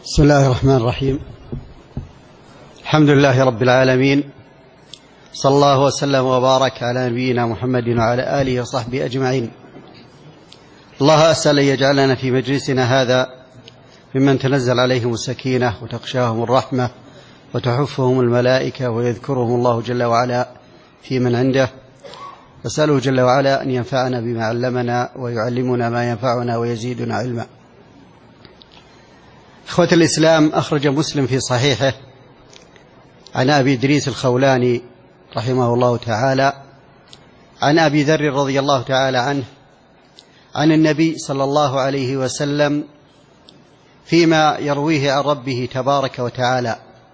بسم الله الرحمن الرحيم. الحمد لله رب العالمين، صلى الله وسلم وبارك على نبينا محمد وعلى آله وصحبه أجمعين. الله أسأل أن يجعلنا في مجلسنا هذا ممن تنزل عليهم السكينة وتغشاهم الرحمة وتحفهم الملائكة ويذكرهم الله جل وعلا في من عنده. أسأله جل وعلا أن ينفعنا بما علمنا ويعلمنا ما ينفعنا ويزيدنا علما. إخوة الإسلام، أخرج مسلم في صحيحه عن أبي إدريس الخولاني رحمه الله تعالى عن أبي ذر رضي الله تعالى عنه عن النبي صلى الله عليه وسلم فيما يرويه عن ربه تبارك وتعالى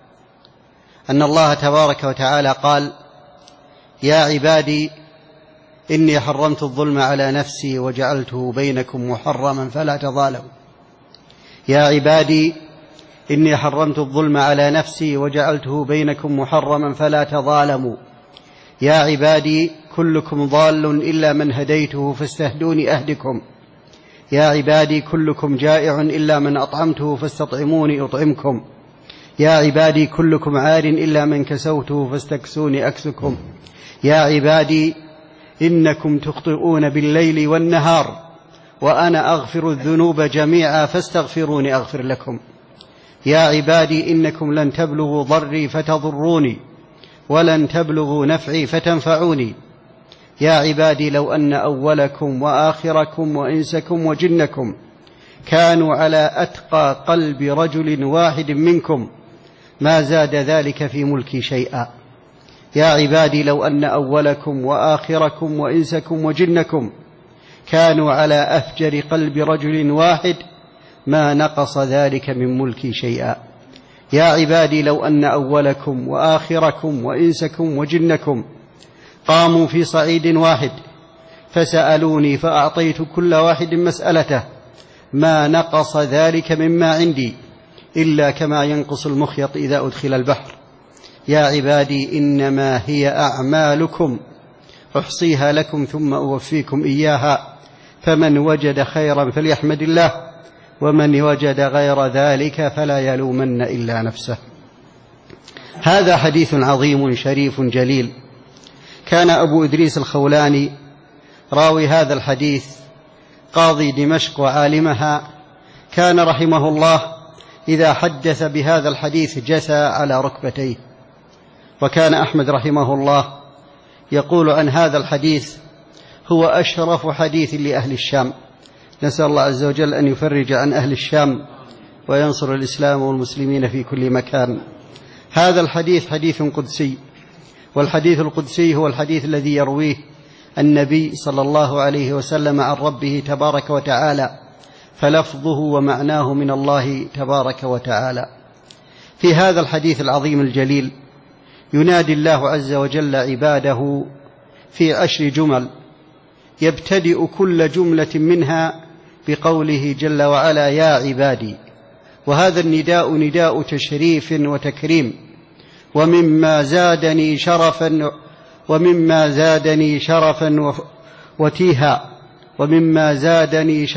أن الله تبارك وتعالى قال: يا عبادي إني حرمت الظلم على نفسي وجعلته بينكم محرما فلا تظالموا. يا عبادي إني حرمت الظلم على نفسي وجعلته بينكم محرما فلا تظالموا. يا عبادي كلكم ضال إلا من هديته فاستهدوني أهدكم. يا عبادي كلكم جائع إلا من أطعمته فاستطعموني أطعمكم. يا عبادي كلكم عار إلا من كسوته فاستكسوني أكسكم. يا عبادي إنكم تخطئون بالليل والنهار وأنا أغفر الذنوب جميعا فاستغفروني أغفر لكم. يا عبادي إنكم لن تبلغوا ضري فتضروني ولن تبلغوا نفعي فتنفعوني. يا عبادي لو أن أولكم وآخركم وإنسكم وجنكم كانوا على أتقى قلب رجل واحد منكم ما زاد ذلك في ملكي شيئا. يا عبادي لو أن أولكم وآخركم وإنسكم وجنكم كانوا على أفجر قلب رجل واحد ما نقص ذلك من ملكي شيئا. يا عبادي لو أن أولكم وآخركم وإنسكم وجنكم قاموا في صعيد واحد فسألوني فأعطيت كل واحد مسألته ما نقص ذلك مما عندي إلا كما ينقص المخيط إذا أدخل البحر. يا عبادي إنما هي أعمالكم أحصيها لكم ثم أوفيكم إياها فمن وجد خيرا فليحمد الله ومن وجد غير ذلك فلا يلومن إلا نفسه. هذا حديث عظيم شريف جليل. كان أبو إدريس الخولاني راوي هذا الحديث قاضي دمشق وعالمها، كان رحمه الله إذا حدث بهذا الحديث جثى على ركبتيه. وكان أحمد رحمه الله يقول عن هذا الحديث: هو أشرف حديث لأهل الشام. نسأل الله عز وجل أن يفرج عن أهل الشام وينصر الإسلام والمسلمين في كل مكان. هذا الحديث حديث قدسي، والحديث القدسي هو الحديث الذي يرويه النبي صلى الله عليه وسلم عن ربه تبارك وتعالى، فلفظه ومعناه من الله تبارك وتعالى. في هذا الحديث العظيم الجليل ينادي الله عز وجل عباده في 10 جمل، يبتدئ كل جملة منها بقوله جل وعلا: يا عبادي. وهذا النداء نداء تشريف وتكريم. ومما زادني شرفا وتيها ومما زادني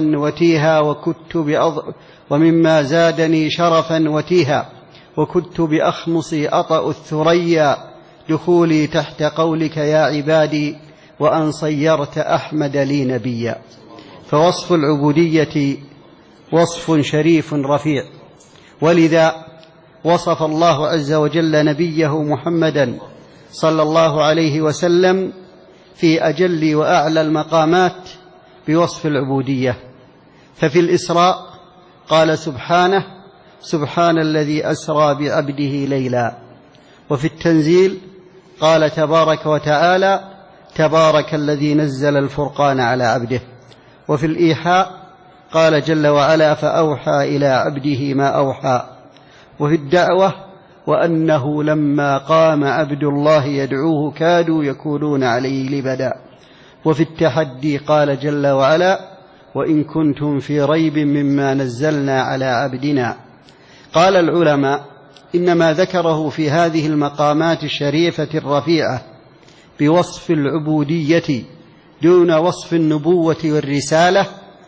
شرفا وتيها وكدت بأخمصي أطأ الثريا دخولي تحت قولك يا عبادي وأن صيرت أحمد لي نبيا. فوصف العبودية وصف شريف رفيع، ولذا وصف الله عز وجل نبيه محمدا صلى الله عليه وسلم في أجل وأعلى المقامات بوصف العبودية. ففي الإسراء قال سبحانه: سبحان الذي أسرى بعبده ليلا. وفي التنزيل قال تبارك وتعالى: تبارك الذي نزل الفرقان على عبده. وفي الإيحاء قال جل وعلا: فأوحى إلى عبده ما أوحى. وفي الدعوة: وأنه لما قام عبد الله يدعوه كادوا يكونون عليه لبدا. وفي التحدي قال جل وعلا: وإن كنتم في ريب مما نزلنا على عبدنا. قال العلماء: إنما ذكره في هذه المقامات الشريفة الرفيعة بوصف العبودية دون وصف النبوة والرسالة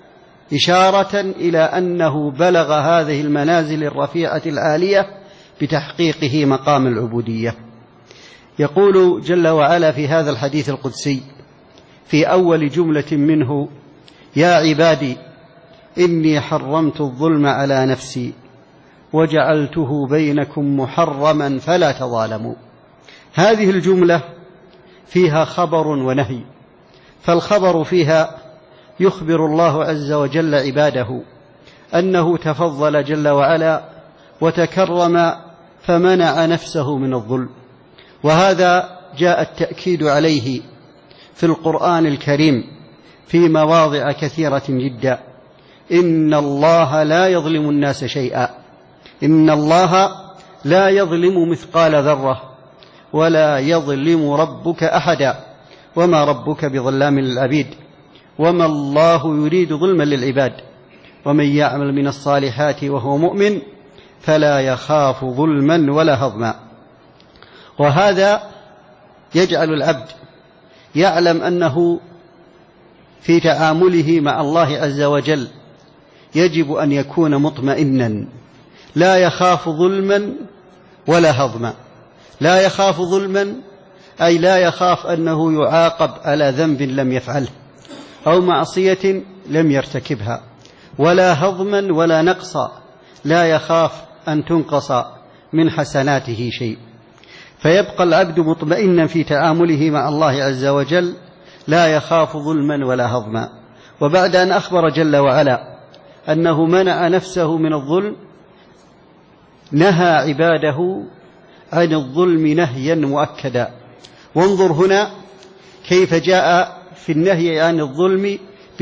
إشارة إلى أنه بلغ هذه المنازل الرفيعة العالية بتحقيقه مقام العبودية. يقول جل وعلا في هذا الحديث القدسي في أول جملة منه: يا عبادي إني حرمت الظلم على نفسي وجعلته بينكم محرما فلا تظالموا. هذه الجملة فيها خبر ونهي، فالخبر فيها يخبر الله عز وجل عباده أنه تفضل جل وعلا وتكرم فمنع نفسه من الظلم، وهذا جاء التأكيد عليه في القرآن الكريم في مواضع كثيرة جدا. إن الله لا يظلم الناس شيئا، إن الله لا يظلم مثقال ذرة ولا يظلم ربك أحدا وما ربك بظلام للعبيد وما الله يريد ظلما للعباد ومن يعمل من الصالحات وهو مؤمن فلا يخاف ظلما ولا هضما. وهذا يجعل العبد يعلم أنه في تعامله مع الله عز وجل يجب أن يكون مطمئنا، لا يخاف ظلما ولا هضما. لا يخاف ظلما أي لا يخاف أنه يعاقب على ذنب لم يفعله أو معصية لم يرتكبها، ولا هضما ولا نقصا، لا يخاف أن تنقص من حسناته شيء. فيبقى العبد مطمئنا في تعامله مع الله عز وجل لا يخاف ظلما ولا هضما. وبعد أن أخبر جل وعلا أنه منع نفسه من الظلم نهى عباده عن الظلم نهيا مؤكدا. وانظر هنا كيف جاء في النهي عن الظلم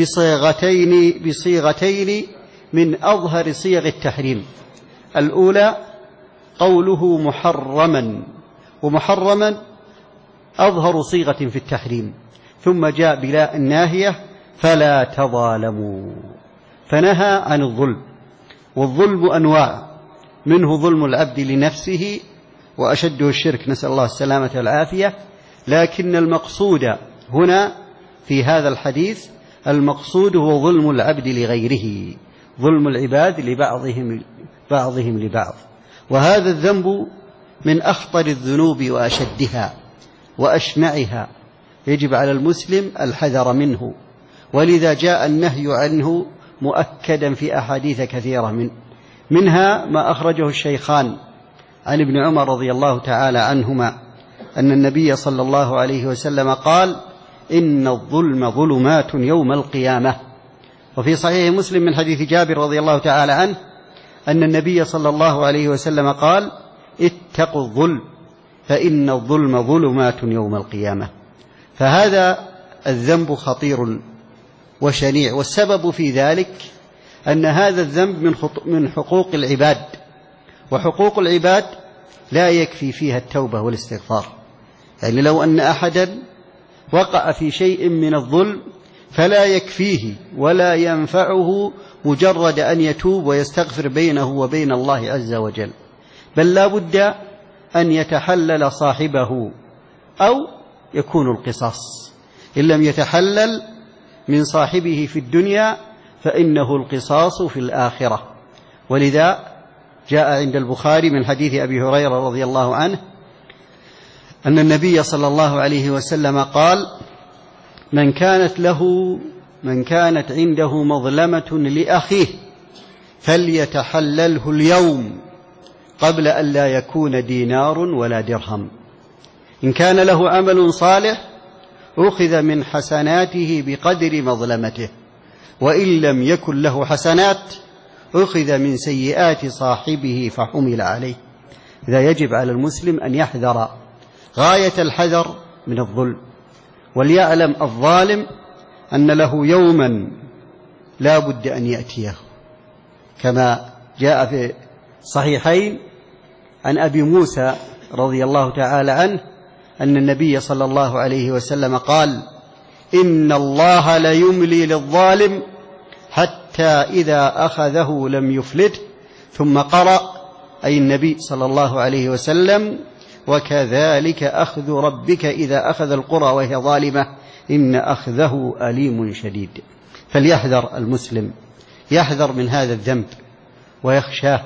بصيغتين من أظهر صيغ التحريم. الأولى قوله محرما، ومحرما أظهر صيغة في التحريم، ثم جاء بلا الناهية فلا تظالموا، فنهى عن الظلم. والظلم أنواع، منه ظلم العبد لنفسه وأشده الشرك، نسأل الله السلامة والعافية، لكن المقصود هنا في هذا الحديث المقصود هو ظلم العبد لغيره، ظلم العباد بعضهم لبعض. وهذا الذنب من أخطر الذنوب وأشدها وأشنعها، يجب على المسلم الحذر منه، ولذا جاء النهي عنه مؤكدا في أحاديث كثيرة منها ما أخرجه الشيخان عن ابن عمر رضي الله تعالى عنهما أن النبي صلى الله عليه وسلم قال: إن الظلم ظلمات يوم القيامة. وفي صحيح مسلم من حديث جابر رضي الله تعالى عنه أن النبي صلى الله عليه وسلم قال: اتقوا الظلم فإن الظلم ظلمات يوم القيامة. فهذا الذنب خطير وشنيع، والسبب في ذلك أن هذا الذنب من حقوق العباد، وحقوق العباد لا يكفي فيها التوبة والاستغفار. يعني لو أن أحدا وقع في شيء من الظلم فلا يكفيه ولا ينفعه مجرد أن يتوب ويستغفر بينه وبين الله عز وجل، بل لا بد أن يتحلل صاحبه أو يكون القصاص. إن لم يتحلل من صاحبه في الدنيا فإنه القصاص في الآخرة. ولذا جاء عند البخاري من حديث أبي هريرة رضي الله عنه أن النبي صلى الله عليه وسلم قال: من كانت عنده مظلمة لأخيه فليتحلله اليوم قبل أن لا يكون دينار ولا درهم. إن كان له عمل صالح أخذ من حسناته بقدر مظلمته، وإن لم يكن له حسنات أخذ من سيئات صاحبه فحمل عليه. إذا يجب على المسلم أن يحذر غاية الحذر من الظلم، وليعلم الظالم أن له يوما لا بد أن يأتيه، كما جاء في صحيحين عن أبي موسى رضي الله تعالى عنه أن النبي صلى الله عليه وسلم قال: إن الله ليملي للظالم حتى إذا أخذه لم يفلته. ثم قرأ أي النبي صلى الله عليه وسلم: وكذلك أخذ ربك إذا أخذ القرى وهي ظالمة إن أخذه أليم شديد. فليحذر المسلم يحذر من هذا الذنب ويخشاه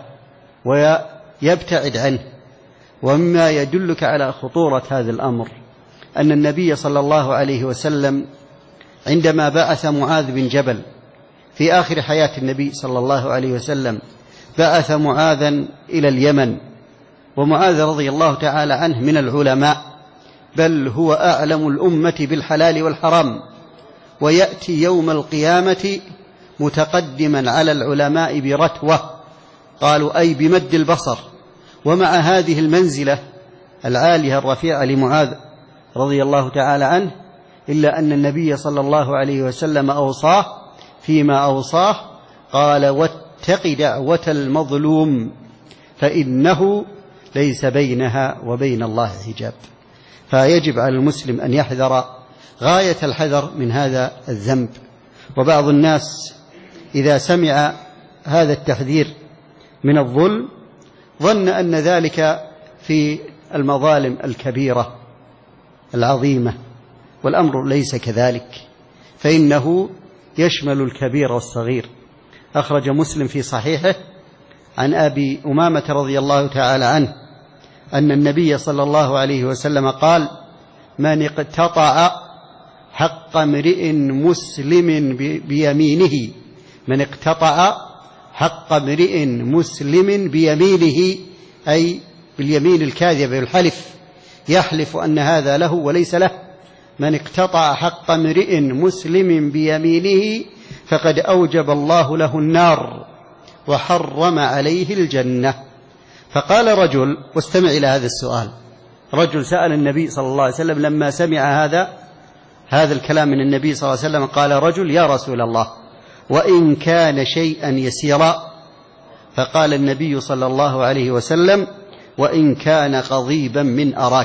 ويبتعد عنه. ومما يدلك على خطورة هذا الأمر أن النبي صلى الله عليه وسلم عندما بعث معاذ بن جبل في آخر حياة النبي صلى الله عليه وسلم بعث معاذا إلى اليمن، ومعاذ رضي الله تعالى عنه من العلماء، بل هو أعلم الأمة بالحلال والحرام، ويأتي يوم القيامة متقدما على العلماء برتوة، قالوا أي بمد البصر. ومع هذه المنزلة العالية الرفيعة لمعاذ رضي الله تعالى عنه، إلا أن النبي صلى الله عليه وسلم أوصاه فيما أوصاه، قال: واتق دعوة المظلوم فإنه ليس بينها وبين الله حجاب. فيجب على المسلم أن يحذر غاية الحذر من هذا الذنب. وبعض الناس إذا سمع هذا التحذير من الظلم ظن أن ذلك في المظالم الكبيرة العظيمة، والأمر ليس كذلك، فإنه يشمل الكبير والصغير. أخرج مسلم في صحيحه عن أبي أمامة رضي الله تعالى عنه أن النبي صلى الله عليه وسلم قال: من اقتطع حق امرئ مسلم بيمينه، من اقتطع حق امرئ مسلم بيمينه، أي باليمين الكاذبة، بالحلف، يحلف أن هذا له وليس له. من اقتطع حق امرئ مسلم بيمينه فقد أوجب الله له النار وحرم عليه الجنة. فقال رجل، واستمع إلى هذا السؤال، رجل سأل النبي صلى الله عليه وسلم لما سمع هذا الكلام من النبي صلى الله عليه وسلم، قال رجل: يا رسول الله، وإن كان شيئا يسيرا؟ فقال النبي صلى الله عليه وسلم: وإن كان قضيبا من أراك.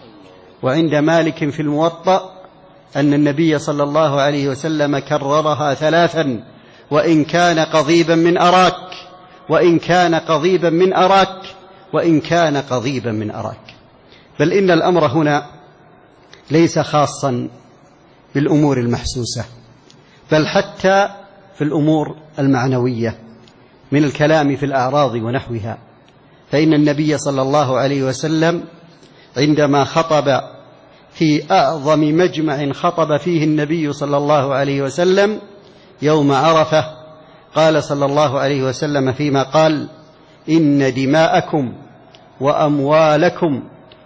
وعند مالك في الموطأ أن النبي صلى الله عليه وسلم كررها 3: وإن كان قضيبا من أراك، وإن كان قضيبا من أراك، وإن كان قضيبا من أراك. بل إن الأمر هنا ليس خاصا بالأمور المحسوسة، بل حتى في الأمور المعنوية من الكلام في الأعراض ونحوها. فإن النبي صلى الله عليه وسلم عندما خطب في أعظم مجمع خطب فيه النبي صلى الله عليه وسلم يوم عرفة، قال صلى الله عليه وسلم فيما قال: إن دماءكم وأموالكم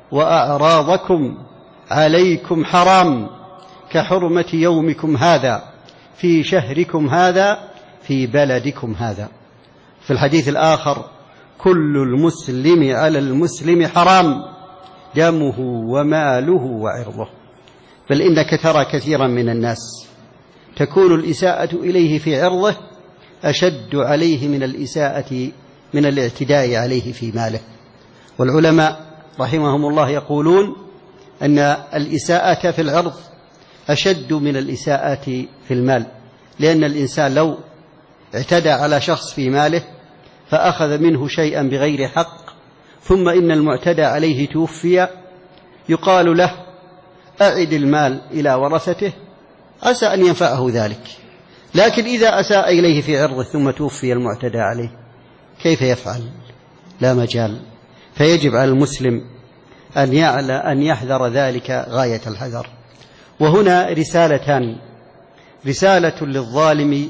وأعراضكم عليكم حرام كحرمة يومكم هذا في شهركم هذا في بلدكم هذا. في الحديث الآخر: كل المسلم على المسلم حرام دمه وماله وعرضه. بل إنك ترى كثيرا من الناس تكون الإساءة إليه في عرضه أشد عليه من الإساءة من الاعتداء عليه في ماله. والعلماء رحمهم الله يقولون أن الإساءة في العرض أشد من الإساءة في المال، لأن الإنسان لو اعتدى على شخص في ماله فأخذ منه شيئا بغير حق، ثم إن المعتدى عليه توفي، يقال له: أعد المال إلى ورثته، عسى أن ينفعه ذلك. لكن إذا أساء إليه في عرضه ثم توفي المعتدى عليه، كيف يفعل؟ لا مجال. فيجب على المسلم أن يحذر ذلك غاية الحذر. وهنا رسالتان: رسالة للظالم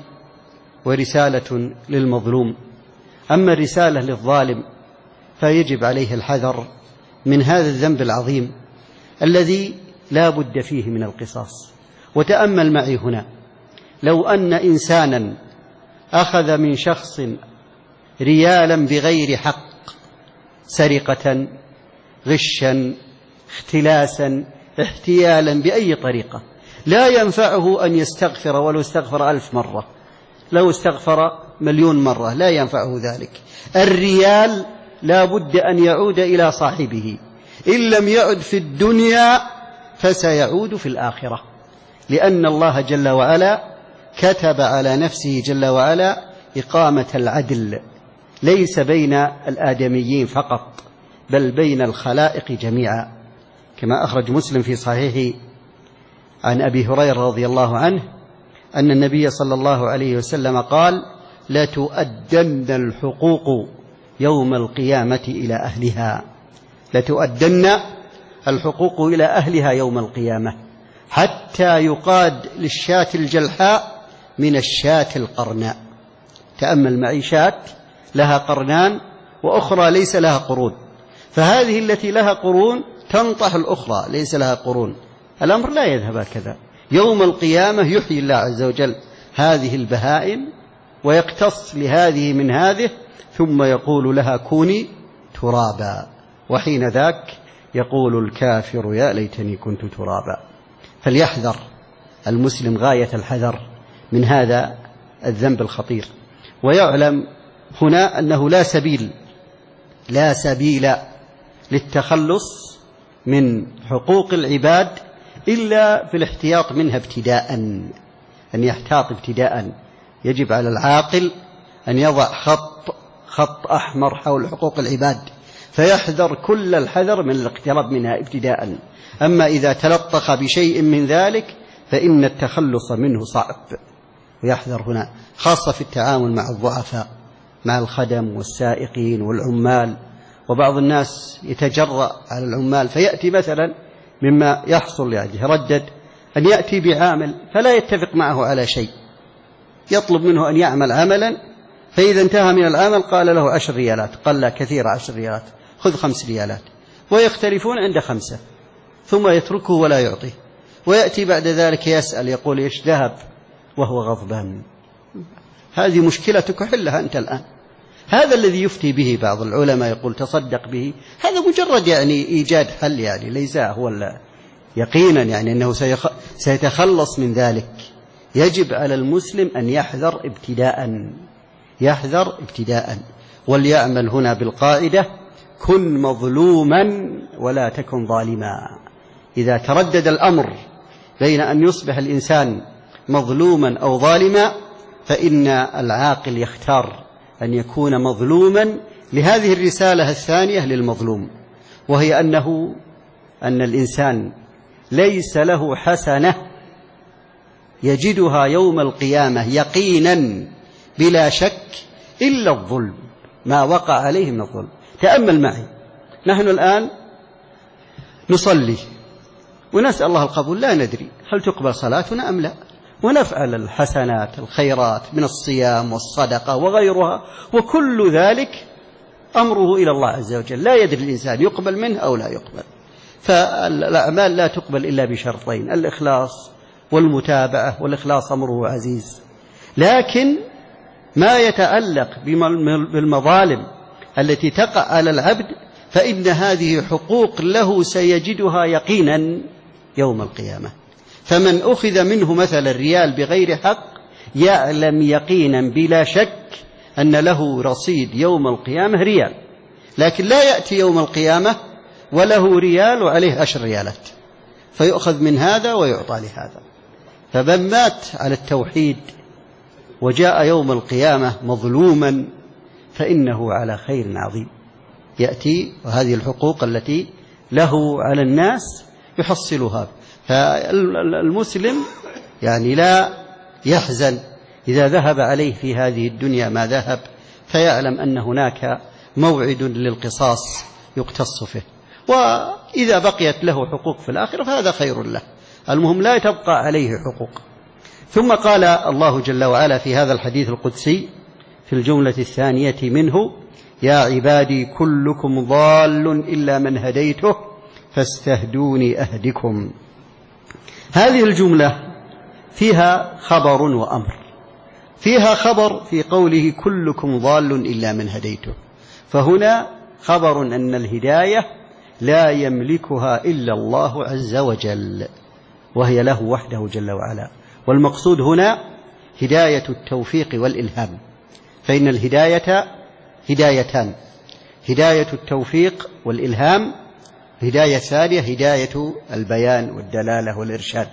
ورسالة للمظلوم. أما الرسالة للظالم فيجب عليه الحذر من هذا الذنب العظيم الذي لا بد فيه من القصاص. وتأمل معي هنا، لو أن إنسانا أخذ من شخص ريالا بغير حق، سرقة، غشا، اختلاسا، احتيالا، بأي طريقة، لا ينفعه أن يستغفر، ولو استغفر 1000 مرة، لو استغفر 1,000,000 مرة لا ينفعه ذلك. الريال لا بد أن يعود إلى صاحبه، إن لم يعد في الدنيا فسيعود في الآخرة، لأن الله جل وعلا كتب على نفسه جل وعلا إقامة العدل، ليس بين الآدميين فقط بل بين الخلائق جميعا، كما أخرج مسلم في صحيحه عن أبي هريرة رضي الله عنه أن النبي صلى الله عليه وسلم قال: لتؤدن الحقوق يوم القيامة إلى أهلها، لتؤدن الحقوق إلى أهلها يوم القيامة، حتى يقاد للشاة الجلحاء من الشاة القرناء. تأمل معي، شاة لها قرنان وأخرى ليس لها قرون، فهذه التي لها قرون تنطح الأخرى ليس لها قرون. الأمر لا يذهب هكذا. يوم القيامة يحيي الله عز وجل هذه البهائم ويقتص لهذه من هذه، ثم يقول لها كوني ترابا، وحين ذاك يقول الكافر يا ليتني كنت ترابا. فليحذر المسلم غاية الحذر من هذا الذنب الخطير، ويعلم هنا أنه لا سبيل للتخلص من حقوق العباد إلا في الاحتياط منها ابتداء، أن يحتاط ابتداء. يجب على العاقل أن يضع خط أحمر حول حقوق العباد، فيحذر كل الحذر من الاقتراب منها ابتداء. أما إذا تلطخ بشيء من ذلك فإن التخلص منه صعب. ويحذر هنا خاصة في التعامل مع الضعفاء، مع الخدم والسائقين والعمال. وبعض الناس يتجرأ على العمال فيأتي مثلا مما يحصل يردد أن يأتي بعامل فلا يتفق معه على شيء، يطلب منه أن يعمل عملا، فإذا انتهى من العمل قال له 10 ريالات، قال لا كثير 10 ريالات، خذ 5 ريالات، ويختلفون عند 5، ثم يتركه ولا يعطيه، ويأتي بعد ذلك يسأل يقول إيش ذهب وهو غضبان. هذه مشكلتك حلها أنت الآن. هذا الذي يفتي به بعض العلماء يقول تصدق به، هذا مجرد إيجاد حل، ليس هو يقينا أنه سيتخلص من ذلك. يجب على المسلم أن يحذر ابتداء، وليعمل هنا بالقاعدة كن مظلوما ولا تكن ظالما. إذا تردد الأمر بين أن يصبح الإنسان مظلوما أو ظالما فإن العاقل يختار أن يكون مظلوما لهذه الرسالة الثانية للمظلوم، وهي أن الإنسان ليس له حسنة يجدها يوم القيامة يقينا بلا شك إلا الظلم، ما وقع عليه من الظلم. تأمل معي، نحن الآن نصلي ونسأل الله القبول، لا ندري هل تقبل صلاتنا أم لا، ونفعل الحسنات الخيرات من الصيام والصدقة وغيرها، وكل ذلك أمره إلى الله عز وجل، لا يدري الإنسان يقبل منه أو لا يقبل. فالأعمال لا تقبل إلا بشرطين: الإخلاص والمتابعة، والإخلاص أمره عزيز. لكن ما يتعلق بالمظالم التي تقع على العبد فإن هذه حقوق له سيجدها يقينا يوم القيامة. فمن أخذ منه مثلا ريال بغير حق يعلم يقينا بلا شك أن له رصيد يوم القيامة ريال، لكن لا يأتي يوم القيامة وله ريال وعليه 10 ريالات، فيؤخذ من هذا ويعطى لهذا. فمن مات على التوحيد وجاء يوم القيامة مظلوما فإنه على خير عظيم يأتي، وهذه الحقوق التي له على الناس يحصلها. فالمسلم لا يحزن إذا ذهب عليه في هذه الدنيا ما ذهب، فيعلم أن هناك موعد للقصاص يقتص فيه، وإذا بقيت له حقوق في الآخرة فهذا خير له، المهم لا تبقى عليه حقوق. ثم قال الله جل وعلا في هذا الحديث القدسي في الجملة الثانية منه: يا عبادي كلكم ضال إلا من هديته فاستهدوني أهدكم. هذه الجملة فيها خبر وأمر. فيها خبر في قوله كلكم ضال إلا من هديته، فهنا خبر أن الهداية لا يملكها إلا الله عز وجل، وهي له وحده جل وعلا. والمقصود هنا هداية التوفيق والإلهام، فإن الهداية هدايتان: هداية التوفيق والإلهام، هداية ثانية هداية البيان والدلالة والإرشاد.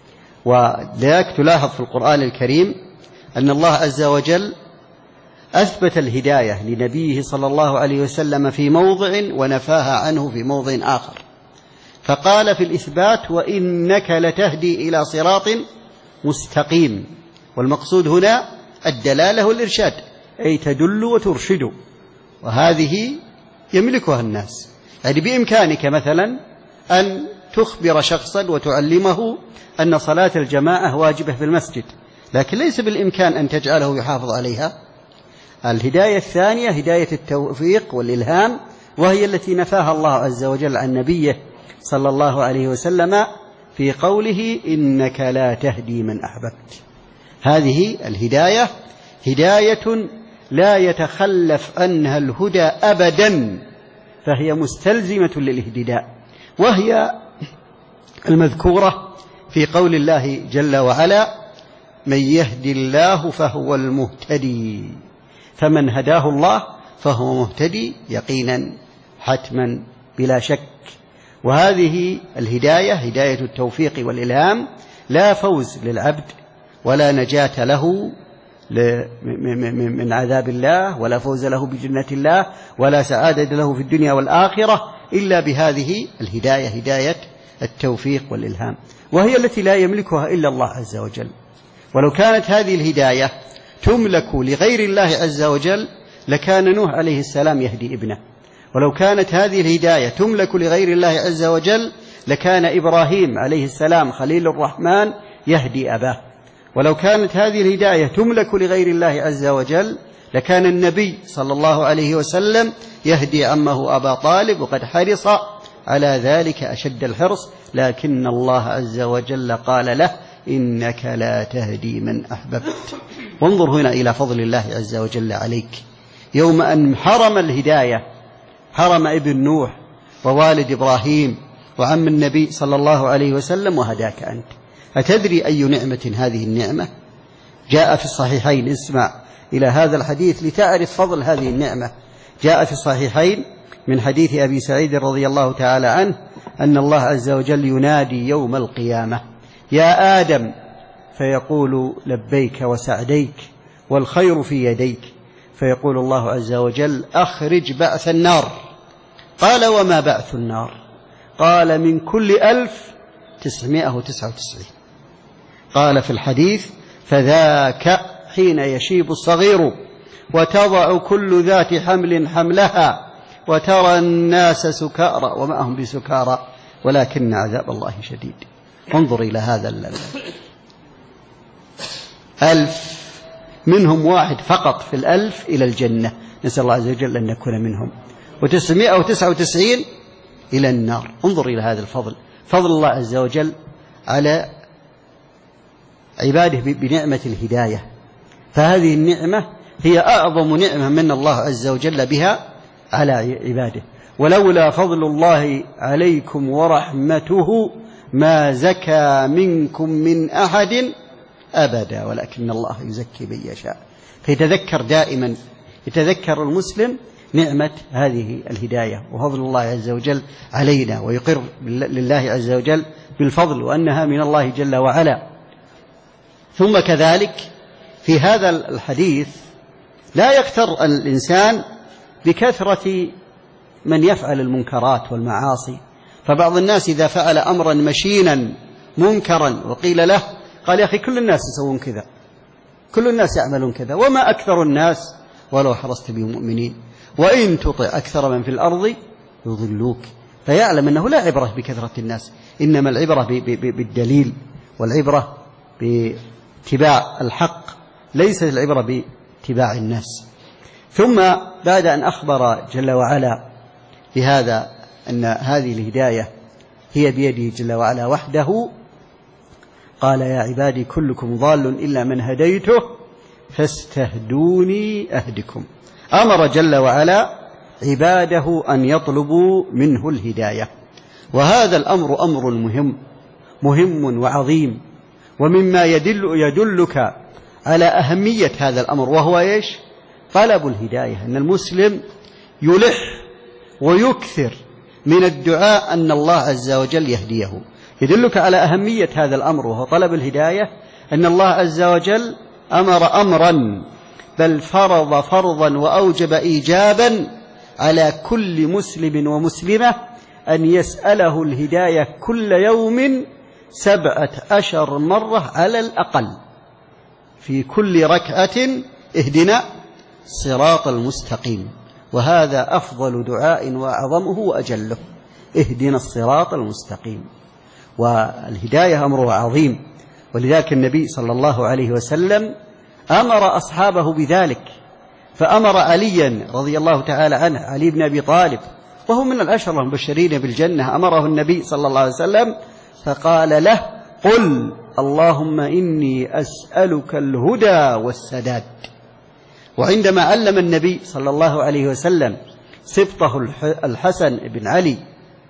وذلك تلاحظ في القرآن الكريم أن الله عز وجل أثبت الهداية لنبيه صلى الله عليه وسلم في موضع ونفاها عنه في موضع آخر، فقال في الإثبات: وإنك لتهدي إلى صراط مستقيم. والمقصود هنا الدلالة والإرشاد، أي تدل وترشد، وهذه يملكها الناس. يعني بإمكانك مثلا أن تخبر شخصا وتعلمه أن صلاة الجماعة واجبة في المسجد، لكن ليس بالإمكان أن تجعله يحافظ عليها. الهداية الثانية هداية التوفيق والإلهام، وهي التي نفاها الله عز وجل عن نبيه صلى الله عليه وسلم في قوله إنك لا تهدي من أحببت. هذه الهداية هداية لا يتخلف عنها الهدى أبدا، فهي مستلزمة للاهتداء، وهي المذكورة في قول الله جل وعلا من يهدي الله فهو المهتدي، فمن هداه الله فهو مهتدي يقينا حتما بلا شك. وهذه الهداية هداية التوفيق والإلهام لا فوز للعبد ولا نجاة له من عذاب الله، ولا فوز له بجنة الله، ولا سعادة له في الدنيا والآخرة إلا بهذه الهداية، هداية التوفيق والإلهام، وهي التي لا يملكها إلا الله عز وجل. ولو كانت هذه الهداية تملك لغير الله عز وجل لكان نوح عليه السلام يهدي ابنه، ولو كانت هذه الهداية تملك لغير الله عز وجل لكان إبراهيم عليه السلام خليل الرحمن يهدي أباه، ولو كانت هذه الهداية تملك لغير الله عز وجل لكان النبي صلى الله عليه وسلم يهدي عمه أبا طالب، وقد حرص على ذلك أشد الحرص، لكن الله عز وجل قال له إنك لا تهدي من أحببت. وانظر هنا إلى فضل الله عز وجل عليك، يوم أن حرم الهداية، حرم ابن نوح ووالد إبراهيم وعم النبي صلى الله عليه وسلم وهداك أنت. أتدري أي نعمة هذه النعمة؟ جاء في الصحيحين، اسمع إلى هذا الحديث لتعرف فضل هذه النعمة. جاء في الصحيحين من حديث أبي سعيد رضي الله تعالى عنه أن الله عز وجل ينادي يوم القيامة يا آدم، فيقول لبيك وسعديك والخير في يديك، فيقول الله عز وجل أخرج بعث النار. قال وما بعث النار؟ قال من كل 1999. قال في الحديث فذاك حين يشيب الصغير وتضع كل ذات حمل حملها وترى الناس سكارى وما هم بسكارى ولكن عذاب الله شديد. انظر إلى هذا 1000 منهم واحد فقط في 1000 إلى الجنة، نسأل الله عز وجل أن نكون منهم، و999 إلى النار. انظر إلى هذا الفضل، فضل الله عز وجل على عباده بنعمة الهداية. فهذه النعمة هي أعظم نعمة من الله عز وجل بها على عباده. ولولا فضل الله عليكم ورحمته ما زكى منكم من أحد أبدا ولكن الله يزكي من يشاء. فيتذكر دائما، يتذكر المسلم نعمة هذه الهداية وفضل الله عز وجل علينا، ويقر لله عز وجل بالفضل وأنها من الله جل وعلا. ثم كذلك في هذا الحديث لا يغتر الإنسان بكثرة من يفعل المنكرات والمعاصي، فبعض الناس إذا فعل أمرا مشينا منكرا وقيل له قال يا أخي كل الناس يسوون كذا، كل الناس يعملون كذا، وما أكثر الناس ولو حرصت بهم مؤمنين، وإن تطع أكثر من في الأرض يضلوك. فيعلم أنه لا عبرة بكثرة الناس، إنما العبرة بالدليل، والعبرة باتباع الحق، ليست العبرة باتباع الناس. ثم بعد أن أخبر جل وعلا بهذا أن هذه الهداية هي بيده جل وعلا وحده، قال يا عبادي كلكم ضال إلا من هديته فاستهدوني أهدكم. أمر جل وعلا عباده أن يطلبوا منه الهداية، وهذا الأمر أمر مهم وعظيم، ومما يدلك على أهمية هذا الأمر وهو إيش؟ طلب الهداية. أن المسلم يلح ويكثر من الدعاء أن الله عز وجل يهديه. يدلك على أهمية هذا الأمر وهو طلب الهداية أن الله عز وجل أمر أمرا، بل فرض فرضا وأوجب إيجابا على كل مسلم ومسلمة أن يسأله الهداية كل يوم 17 مرة على الأقل، في كل ركعة اهدنا الصراط المستقيم، وهذا أفضل دعاء وأعظمه وأجله، اهدنا الصراط المستقيم. والهداية أمره عظيم، ولذلك النبي صلى الله عليه وسلم أمر أصحابه بذلك، فأمر عليا رضي الله تعالى عنه، علي بن أبي طالب، وهو من العشرة المبشرين بالجنة، أمره النبي صلى الله عليه وسلم فقال له: قل اللهم إني أسألك الهدى والسداد. وعندما علم النبي صلى الله عليه وسلم سبطه الحسن بن علي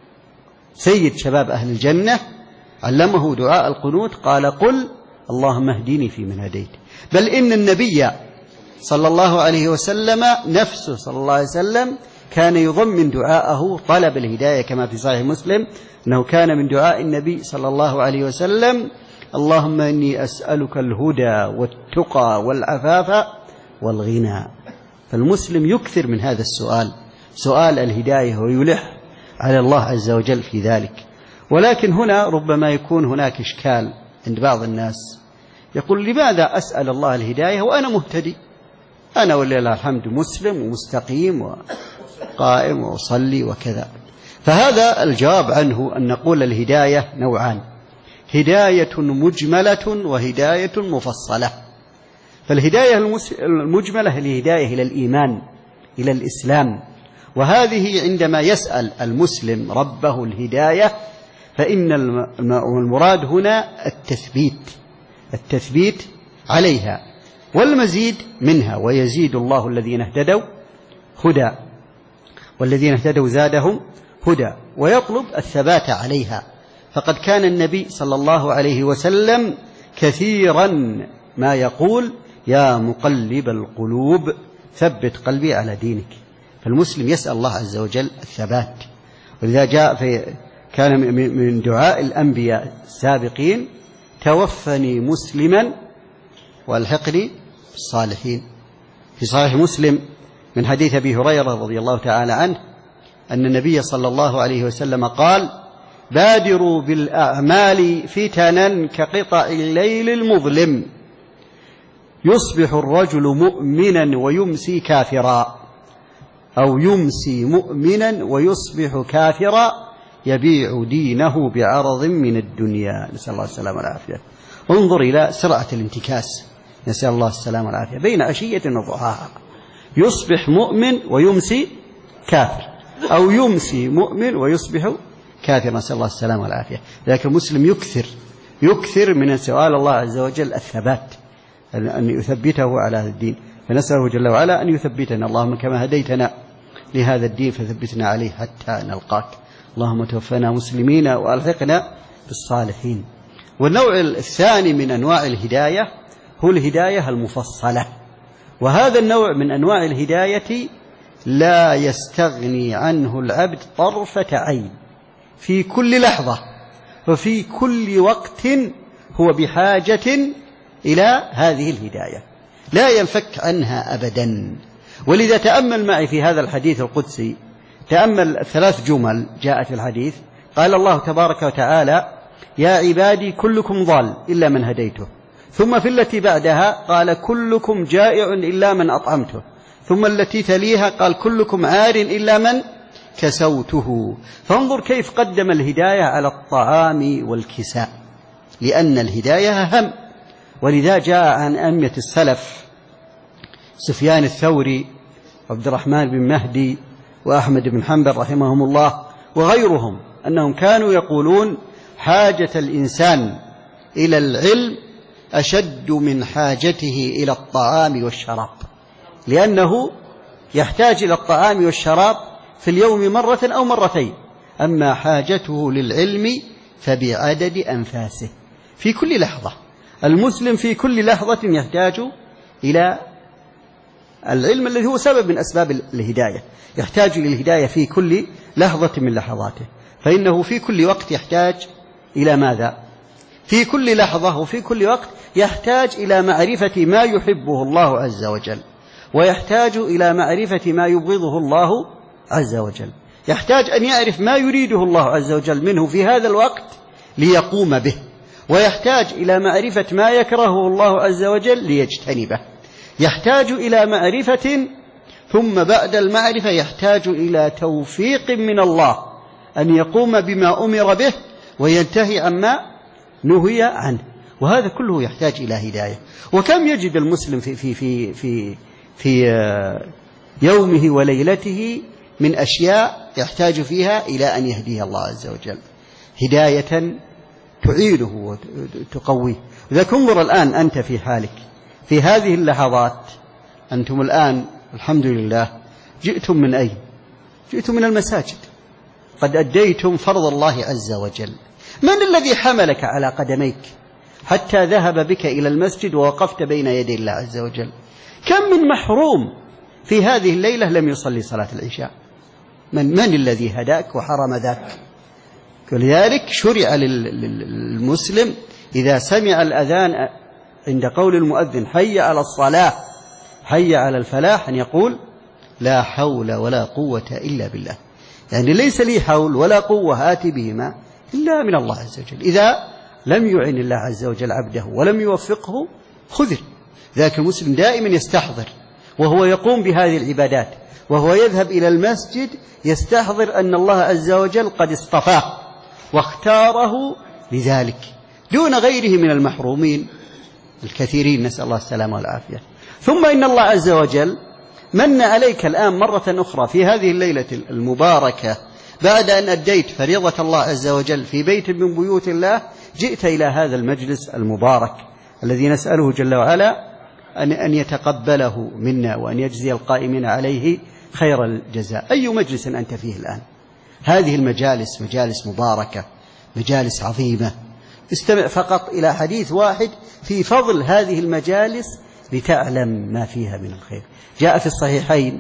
سيد شباب أهل الجنة، علمه دعاء القنوت، قال: قل اللهم اهدني فيمن هديت. بل إن النبي صلى الله عليه وسلم نفسه صلى الله عليه وسلم كان يضمن دعاءه طلب الهداية، كما في صحيح مسلم أنه كان من دعاء النبي صلى الله عليه وسلم: اللهم إني أسألك الهدى والتقى والعفاف والغنى. فالمسلم يكثر من هذا السؤال، سؤال الهداية، ويلح على الله عز وجل في ذلك. ولكن هنا ربما يكون هناك إشكال عند بعض الناس، يقول: لماذا أسأل الله الهداية وأنا مهتدي؟ أنا ولله الحمد مسلم ومستقيم وقائم وأصلي وكذا. فهذا الجواب عنه أن نقول الهداية نوعان: هداية مجملة وهداية مفصلة. فالهداية المجملة هي الهداية إلى الإيمان، إلى الإسلام، وهذه عندما يسأل المسلم ربه الهداية فإن المراد هنا التثبيت عليها والمزيد منها. ويزيد الله الذين اهتدوا هدى والذين اهتدوا زادهم هدى، ويطلب الثبات عليها. فقد كان النبي صلى الله عليه وسلم كثيرا ما يقول: يا مقلب القلوب ثبت قلبي على دينك. فالمسلم يسأل الله عز وجل الثبات. ولذا جاء كان من دعاء الأنبياء السابقين: توفني مسلما والحقني بالصالحين. في صحيح مسلم من حديث أبي هريرة رضي الله تعالى عنه أن النبي صلى الله عليه وسلم قال: بادروا بالأعمال فتنا كقطع الليل المظلم، يصبح الرجل مؤمنا ويمسي كافرا، أو يمسي مؤمنا ويصبح كافرا، يبيع دينه بعرض من الدنيا. نسأل الله السلامة والعافية. انظر إلى سرعة الانتكاس، نسأل الله السلامة والعافية، بين عشية وضحاها. يصبح مؤمن ويمسي كافر، أو يمسي مؤمن ويصبح كافر، نسأل الله السلامة والعافية. لكن المسلم يكثر من سؤال الله عز وجل الثبات، أن يثبته على هذا الدين. فنسأله جل وعلا أن يثبتنا. اللهم كما هديتنا لهذا الدين فثبتنا عليه حتى نلقاك. اللهم توفنا مسلمين وألحقنا بالصالحين. والنوع الثاني من أنواع الهداية هو الهداية المفصلة، وهذا النوع من أنواع الهداية لا يستغني عنه العبد طرفة عين، في كل لحظة وفي كل وقت هو بحاجة إلى هذه الهداية، لا ينفك عنها أبدا. ولذا تأمل معي في هذا الحديث القدسي، تأمل 3 جمل جاءت في الحديث. قال الله تبارك وتعالى: يا عبادي كلكم ضال إلا من هديته. ثم في التي بعدها قال: كلكم جائع إلا من أطعمته. ثم التي تليها قال: كلكم عار إلا من كسوته. فانظر كيف قدم الهداية على الطعام والكساء، لأن الهداية أهم. ولذا جاء عن أئمة السلف سفيان الثوري وعبد الرحمن بن مهدي وأحمد بن حنبل رحمهم الله وغيرهم أنهم كانوا يقولون: حاجة الإنسان إلى العلم أشد من حاجته إلى الطعام والشراب، لأنه يحتاج إلى الطعام والشراب في اليوم مرة أو مرتين، أما حاجته للعلم فبعدد أنفاسه في كل لحظة. المسلم في كل لحظة يحتاج إلى العلم الذي هو سبب من أسباب الهداية، يحتاج إلى الهداية في كل لحظة من لحظاته، فإنه في كل وقت يحتاج إلى ماذا؟ في كل لحظة وفي كل وقت يحتاج إلى معرفة ما يحبه الله عز وجل، ويحتاج إلى معرفة ما يبغضه الله عز وجل، يحتاج أن يعرف ما يريده الله عز وجل منه في هذا الوقت ليقوم به، ويحتاج إلى معرفة ما يكرهه الله عز وجل ليجتنبه. يحتاج إلى معرفة، ثم بعد المعرفة يحتاج إلى توفيق من الله أن يقوم بما أمر به وينتهي عما نهي عنه، وهذا كله يحتاج إلى هداية. وكم يجد المسلم في يومه وليلته من أشياء يحتاج فيها إلى أن يهديه الله عز وجل هداية تعينه وتقويه. إذا انظر الآن أنت في حالك في هذه اللحظات، أنتم الآن الحمد لله جئتم من أين؟ جئتم من المساجد، قد أديتم فرض الله عز وجل. من الذي حملك على قدميك حتى ذهب بك إلى المسجد ووقفت بين يدي الله عز وجل؟ كم من محروم في هذه الليلة لم يصلي صلاة العشاء؟ من الذي هداك وحرم ذاك؟ ولذلك شرع للمسلم إذا سمع الأذان عند قول المؤذن حي على الصلاة حي على الفلاح أن يقول لا حول ولا قوة إلا بالله، يعني ليس لي حول ولا قوة آتي بهما إلا من الله عز وجل. إذا لم يعن الله عز وجل عبده ولم يوفقه خذل. ذاك المسلم دائما يستحضر وهو يقوم بهذه العبادات وهو يذهب إلى المسجد يستحضر أن الله عز وجل قد اصطفاه واختاره لذلك دون غيره من المحرومين الكثيرين، نسأل الله السلامة والعافية. ثم إن الله عز وجل من عليك الآن مرة أخرى في هذه الليلة المباركة بعد أن أديت فريضة الله عز وجل في بيت من بيوت الله، جئت إلى هذا المجلس المبارك الذي نسأله جل وعلا أن يتقبله منا وأن يجزي القائمين عليه خير الجزاء. أي مجلس أنت فيه الآن؟ هذه المجالس مجالس مباركة، مجالس عظيمة. استمع فقط إلى حديث واحد في فضل هذه المجالس لتعلم ما فيها من الخير. جاء في الصحيحين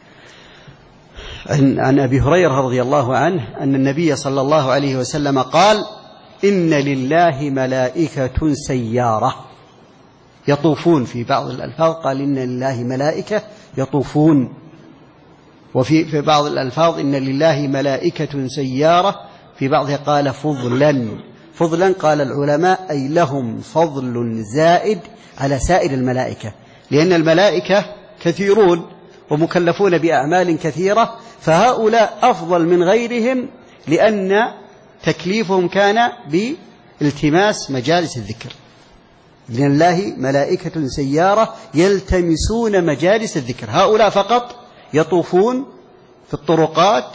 عن أبي هريرة رضي الله عنه أن النبي صلى الله عليه وسلم قال إن لله ملائكة سيارة يطوفون، في بعض الألفاظ قال إن لله ملائكة يطوفون، وفي بعض الألفاظ إن لله ملائكة سيارة، في بعضها قال فضلا قال العلماء أي لهم فضل زائد على سائر الملائكة، لأن الملائكة كثيرون ومكلفون بأعمال كثيرة، فهؤلاء أفضل من غيرهم لأن تكليفهم كان بالتماس مجالس الذكر. لأن الله ملائكة سيارة يلتمسون مجالس الذكر، هؤلاء فقط يطوفون في الطرقات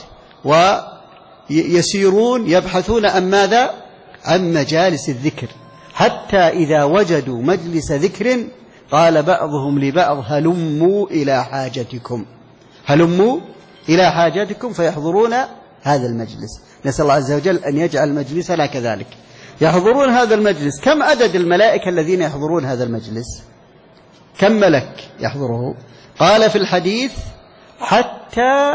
ويسيرون يبحثون عن ماذا؟ عن مجالس الذكر، حتى إذا وجدوا مجلس ذكر قال بعضهم لبعض هلموا إلى حاجتكم فيحضرون هذا المجلس. نسأل الله عز وجل أن يجعل مجلسنا كذلك. يحضرون هذا المجلس. كم عدد الملائكة الذين يحضرون هذا المجلس؟ كم ملك يحضره؟ قال في الحديث حتى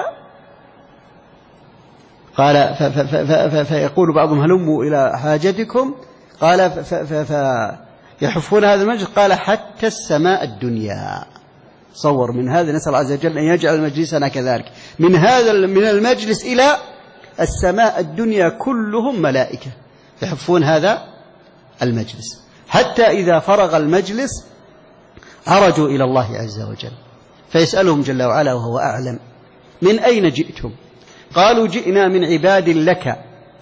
قال فيقول بعضهم هلموا إلى حاجتكم، قال فيحفون هذا المجلس، قال حتى السماء الدنيا. صور من هذا، نسأل الله عز وجل أن يجعل مجلسنا كذلك، من المجلس إلى السماء الدنيا كلهم ملائكة يحفون هذا المجلس، حتى إذا فرغ المجلس عرجوا إلى الله عز وجل فيسألهم جل وعلا وهو أعلم من أين جئتم؟ قالوا جئنا من عباد لك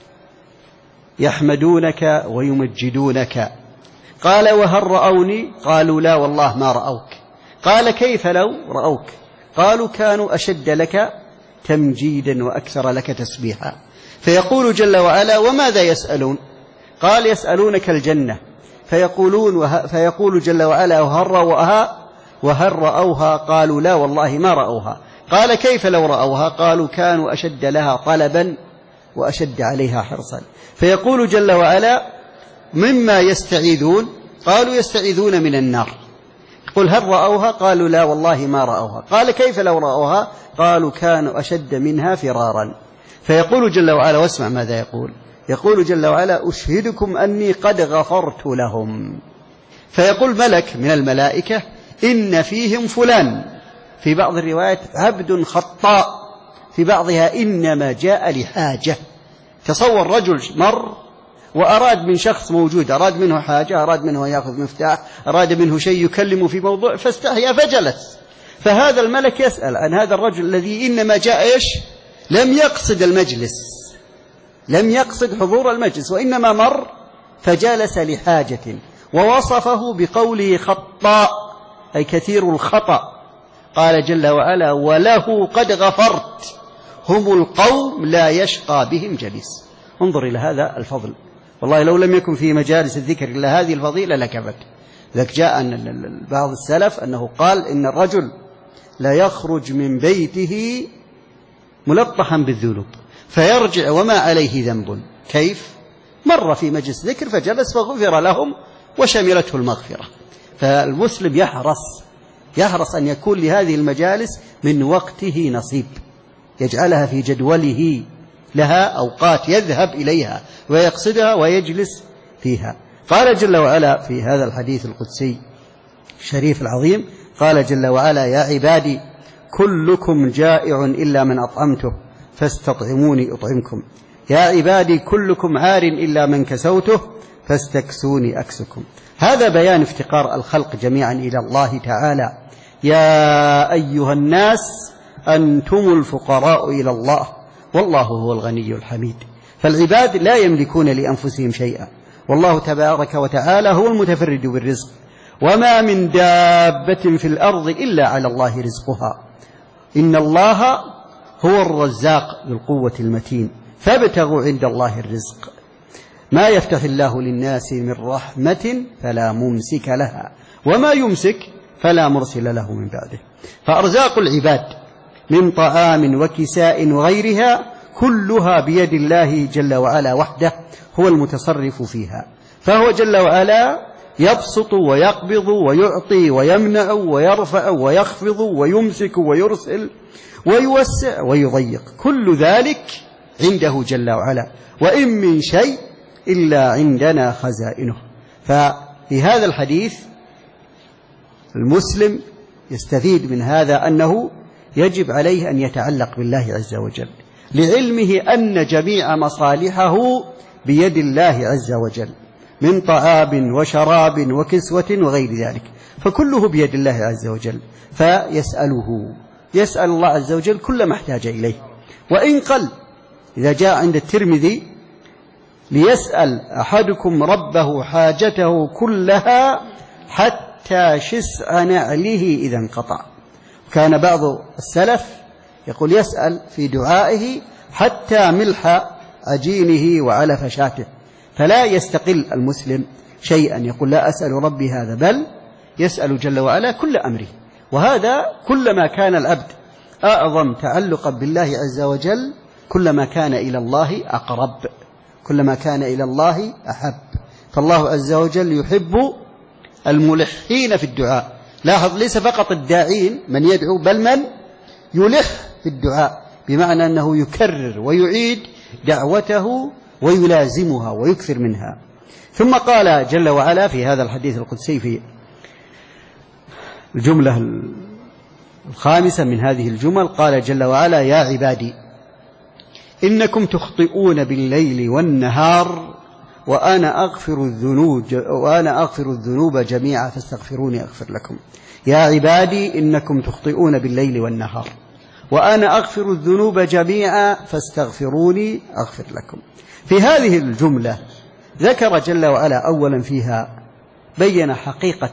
يحمدونك ويمجدونك. قال وهل رأوني؟ قالوا لا والله ما رأوك. قال كيف لو رأوك؟ قالوا كانوا أشد لك تمجيدا وأكثر لك تسبيحا. فيقول جل وعلا وماذا يسألون؟ قال يسألونك الجنة. فيقول جل وعلا وهل رأوها؟ قالوا لا والله ما رأوها. قال كيف لو رأوها؟ قالوا كانوا أشد لها طلبا وأشد عليها حرصا. فيقول جل وعلا مما يستعيذون؟ قالوا يستعيذون من النار. قل هل رأوها؟ قالوا لا والله ما رأوها. قال كيف لو رأوها؟ قالوا كانوا أشد منها فرارا. فيقول جل وعلا، واسمع ماذا يقول، يقول جل وعلا أشهدكم أني قد غفرت لهم. فيقول ملك من الملائكة إن فيهم فلان، في بعض الروايات عبد خطاء، في بعضها إنما جاء لحاجة. تصور رجل مر وأراد من شخص موجود، أراد منه حاجة، أراد منه أن يأخذ مفتاح، أراد منه شيء يكلمه في موضوع فاستحيا فجلس. فهذا الملك يسأل عن هذا الرجل الذي إنما جاء إيش؟ لم يقصد المجلس، لم يقصد حضور المجلس، وإنما مر فجلس لحاجة، ووصفه بقوله خطاء أي كثير الخطأ. قال جل وعلا: وله قد غفرت، هم القوم لا يشقى بهم جليس. انظر إلى هذا الفضل، والله لو لم يكن في مجالس الذكر إلا هذه الفضيلة لكفت. ذلك جاء أن بعض السلف أنه قال إن الرجل لا يخرج من بيته ملطحا بالذنوب فيرجع وما عليه ذنب. كيف؟ مر في مجلس ذكر فجلس فغفر لهم وشملته المغفرة. فالمسلم يحرص أن يكون لهذه المجالس من وقته نصيب، يجعلها في جدوله، لها أوقات يذهب إليها ويقصدها ويجلس فيها. قال جل وعلا في هذا الحديث القدسي الشريف العظيم، قال جل وعلا: يا عبادي كلكم جائع إلا من أطعمته فاستطعموني أطعمكم، يا عبادي كلكم عار إلا من كسوته فاستكسوني أكسكم. هذا بيان افتقار الخلق جميعا إلى الله تعالى. يا أيها الناس أنتم الفقراء إلى الله والله هو الغني الحميد. فالعباد لا يملكون لأنفسهم شيئا، والله تبارك وتعالى هو المتفرد بالرزق، وما من دابة في الأرض إلا على الله رزقها، إن الله هو الرزاق ذو القوة المتين، فابتغوا عند الله الرزق. ما يفتح الله للناس من رحمة فلا ممسك لها، وما يمسك فلا مرسل له من بعده. فأرزاق العباد من طعام وكساء وغيرها كلها بيد الله جل وعلا وحده، هو المتصرف فيها. فهو جل وعلا يبسط ويقبض ويعطي ويمنع ويرفع ويخفض ويمسك ويرسل ويوسع ويضيق، كل ذلك عنده جل وعلا، وإن من شيء إلا عندنا خزائنه. ففي هذا الحديث المسلم يستفيد من هذا أنه يجب عليه أن يتعلق بالله عز وجل، لعلمه أن جميع مصالحه بيد الله عز وجل، من طعام وشراب وكسوة وغير ذلك، فكله بيد الله عز وجل. يسأل الله عز وجل كل ما احتاج إليه، وإن قل. إذا جاء عند الترمذي: ليسأل أحدكم ربه حاجته كلها حتى شسع نعله إذا انقطع. كان بعض السلف يقول يسأل في دعائه حتى ملح عجينه وعلف شاته، فلا يستقل المسلم شيئا يقول لا أسأل ربي هذا، بل يسأل جل وعلا كل أمره. وهذا كلما كان العبد أعظم تعلقا بالله عز وجل كلما كان إلى الله أقرب، كلما كان إلى الله أحب. فالله عز وجل يحب الملحين في الدعاء. لاحظ، ليس فقط الداعين من يدعو، بل من يلح في الدعاء، بمعنى أنه يكرر ويعيد دعوته ويلازمها ويكثر منها. ثم قال جل وعلا في هذا الحديث القدسي في الجملة الخامسة من هذه الجمل، قال جل وعلا: يا عبادي إنكم تخطئون بالليل والنهار وأنا أغفر الذنوب جميعا فاستغفروني أغفر لكم. يا عبادي إنكم تخطئون بالليل والنهار وأنا أغفر الذنوب جميعا فاستغفروني أغفر لكم. في هذه الجملة ذكر جل وعلا أولا فيها بين حقيقة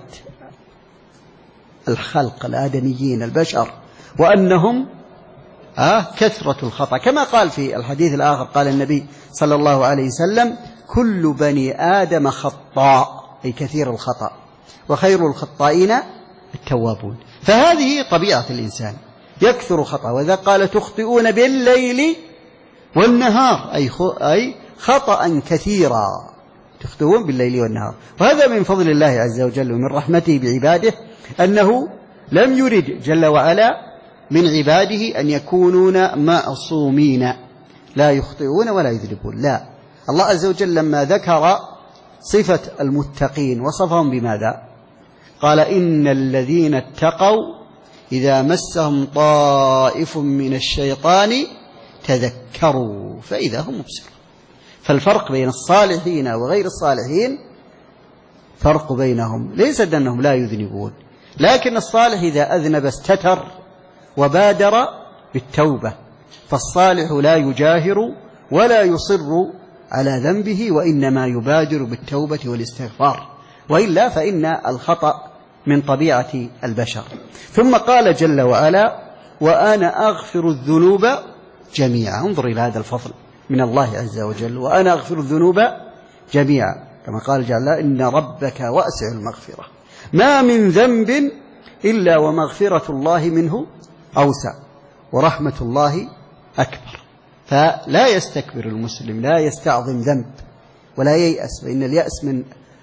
الخلق الآدميين البشر، وأنهم كثرة الخطأ، كما قال في الحديث الآخر، قال النبي صلى الله عليه وسلم: كل بني آدم خطاء، أي كثير الخطأ، وخير الخطائين التوابون. فهذه طبيعة الإنسان، يكثر خطأ. وإذا قال تخطئون بالليل والنهار أي خطأ كثيرا، تخطئون بالليل والنهار. وهذا من فضل الله عز وجل ومن رحمته بعباده، أنه لم يرد جل وعلا من عباده أن يكونون معصومين لا يخطئون ولا يذنبون، لا. الله عز وجل لما ذكر صفة المتقين وصفهم بماذا؟ قال: إن الذين اتقوا إذا مسهم طائف من الشيطان تذكروا فإذا هم مبصرون. فالفرق بين الصالحين وغير الصالحين فرق بينهم، ليس أنهم لا يذنبون، لكن الصالح إذا أذنب استتر وبادر بالتوبة، فالصالح لا يجاهر ولا يصر على ذنبه، وإنما يبادر بالتوبة والاستغفار، وإلا فإن الخطأ من طبيعة البشر. ثم قال جل وعلا: وأنا أغفر الذنوب جميعا. انظر إلى هذا الفضل من الله عز وجل، وأنا أغفر الذنوب جميعا، كما قال جل: إن ربك واسع المغفرة، ما من ذنب إلا ومغفرة الله منه أوسع، ورحمة الله أكبر. فلا يستكبر المسلم، لا يستعظم ذنب ولا ييأس، فإن اليأس من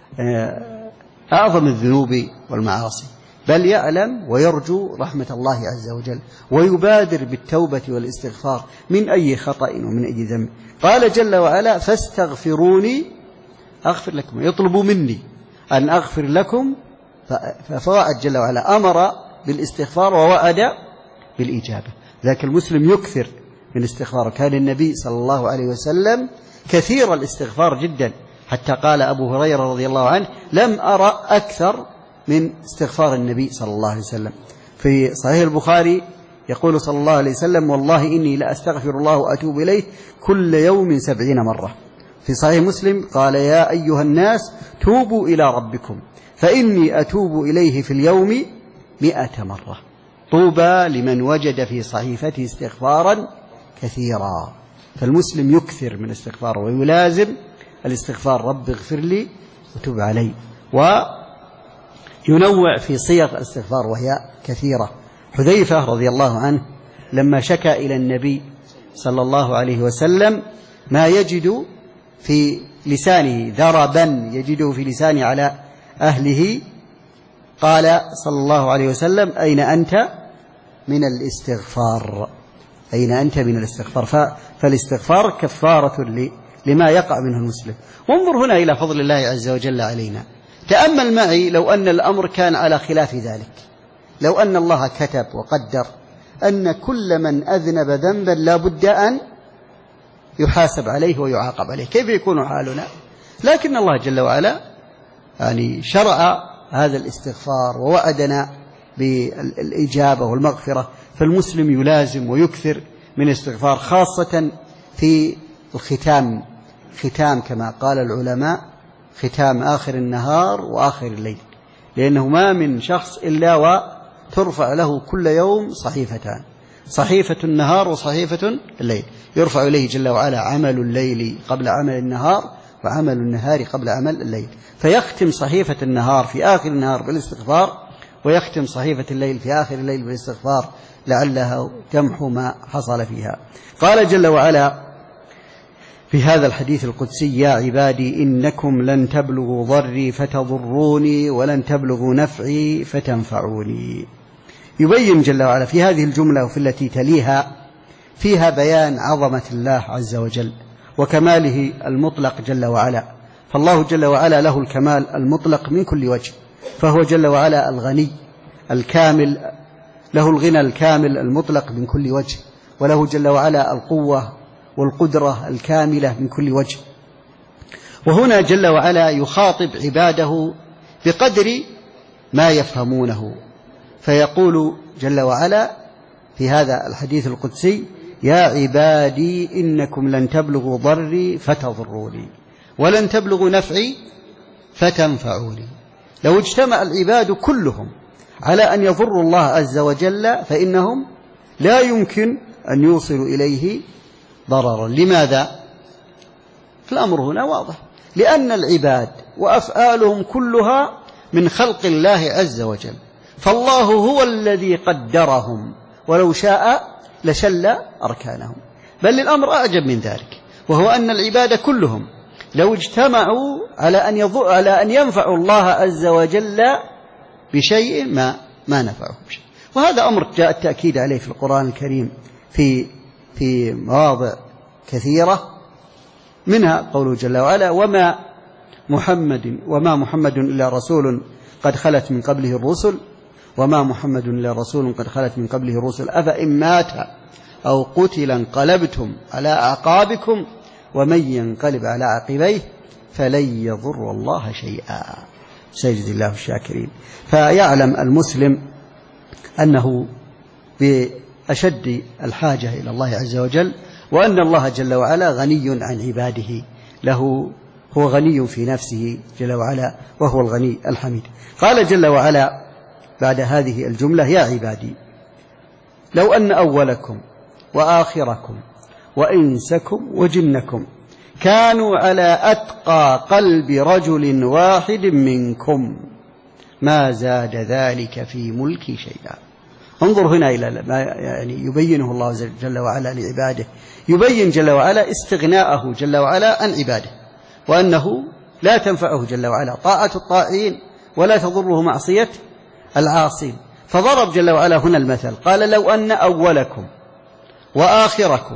أعظم الذنوب والمعاصي، بل يعلم ويرجو رحمة الله عز وجل، ويبادر بالتوبة والاستغفار من أي خطأ ومن أي ذنب. قال جل وعلا: فاستغفروني أغفر لكم، يطلب مني أن أغفر لكم، فوعد جل وعلا، أمر بالاستغفار ووعد بالإجابة. ذاك المسلم يكثر من الاستغفار، كان النبي صلى الله عليه وسلم كثير الاستغفار جدا، حتى قال أبو هريرة رضي الله عنه: لم أرى أكثر من استغفار النبي صلى الله عليه وسلم. في صحيح البخاري يقول صلى الله عليه وسلم: والله إني لأستغفر الله وأتوب إليه كل يوم 70 مرة. في صحيح مسلم قال: يا أيها الناس توبوا إلى ربكم فإني أتوب إليه في اليوم 100 مرة. طوبى لمن وجد في صحيفته استغفارا كثيرا. فالمسلم يكثر من الاستغفار ويلازم الاستغفار: رب اغفر لي وتب علي، وينوع في صيغ الاستغفار وهي كثيرة. حذيفة رضي الله عنه لما شكى إلى النبي صلى الله عليه وسلم ما يجد في لسانه، ذربا يجده في لسانه على أهله، قال صلى الله عليه وسلم: أين أنت من الاستغفار؟ أين أنت من الاستغفار؟ فالاستغفار كفارة لما يقع منه المسلم. وانظر هنا إلى فضل الله عز وجل علينا. تأمل معي لو أن الأمر كان على خلاف ذلك، لو أن الله كتب وقدر أن كل من أذنب ذنبا لا بد أن يحاسب عليه ويعاقب عليه، كيف يكون حالنا؟ لكن الله جل وعلا شرع هذا الاستغفار ووعدنا بالإجابة والمغفرة، فالمسلم يلازم ويكثر من الاستغفار، خاصة في الختام، ختام كما قال العلماء ختام آخر النهار وآخر الليل، لأنه ما من شخص إلا وترفع له كل يوم صحيفتان، صحيفة النهار وصحيفة الليل، يرفع إليه جل وعلا عمل الليل قبل عمل النهار وعمل النهار قبل عمل الليل، فيختم صحيفة النهار في آخر النهار بالاستغفار، ويختم صحيفة الليل في آخر الليل بالاستغفار، لعلها تمحو ما حصل فيها. قال جل وعلا في هذا الحديث القدسي: يا عبادي إنكم لن تبلغوا ضري فتضروني ولن تبلغوا نفعي فتنفعوني. يبين جل وعلا في هذه الجملة وفي التي تليها فيها بيان عظمة الله عز وجل وكماله المطلق جل وعلا، فالله جل وعلا له الكمال المطلق من كل وجه، فهو جل وعلا الغني الكامل، له الغنى الكامل المطلق من كل وجه، وله جل وعلا القوة والقدرة الكاملة من كل وجه. وهنا جل وعلا يخاطب عباده بقدر ما يفهمونه، فيقول جل وعلا في هذا الحديث القدسي: يا عبادي إنكم لن تبلغوا ضري فتضروني ولن تبلغوا نفعي فتنفعوني. لو اجتمع العباد كلهم على أن يضروا الله عز وجل فإنهم لا يمكن أن يوصلوا إليه ضررا. لماذا؟ الأمر هنا واضح، لأن العباد وأفعالهم كلها من خلق الله عز وجل، فالله هو الذي قدرهم، ولو شاء لشل أركانهم. بل الأمر أعجب من ذلك، وهو أن العباد كلهم لو اجتمعوا على أن ينفعوا الله عز وجل بشيء ما نفعهم شيء. وهذا أمر جاء التأكيد عليه في القرآن الكريم في مواضع كثيرة، منها قوله جل وعلا: وما محمد إلا رسول قد خلت من قبله الرسل وما محمد إلا رسول قد خلت من قبله الرسل أفإن مات أو قتل انقلبتم على أعقابكم ومن ينقلب على عقبيه فلن يضر الله شيئا سيجزي الله الشاكرين. فيعلم المسلم أنه بأشد الحاجة إلى الله عز وجل، وأن الله جل وعلا غني عن عباده، له هو غني في نفسه جل وعلا، وهو الغني الحميد. قال جل وعلا بعد هذه الجملة: يا عبادي لو أن أولكم وآخركم وإنسكم وجنكم كانوا على أتقى قلب رجل واحد منكم ما زاد ذلك في ملكي شيئا. انظر هنا إلى ما يعني يبينه الله جل وعلا لعباده، يبين جل وعلا استغناءه جل وعلا عن عباده، وأنه لا تنفعه جل وعلا طاعة الطاعين ولا تضره معصية العاصين. فضرب جل وعلا هنا المثل، قال: لو أن أولكم وآخركم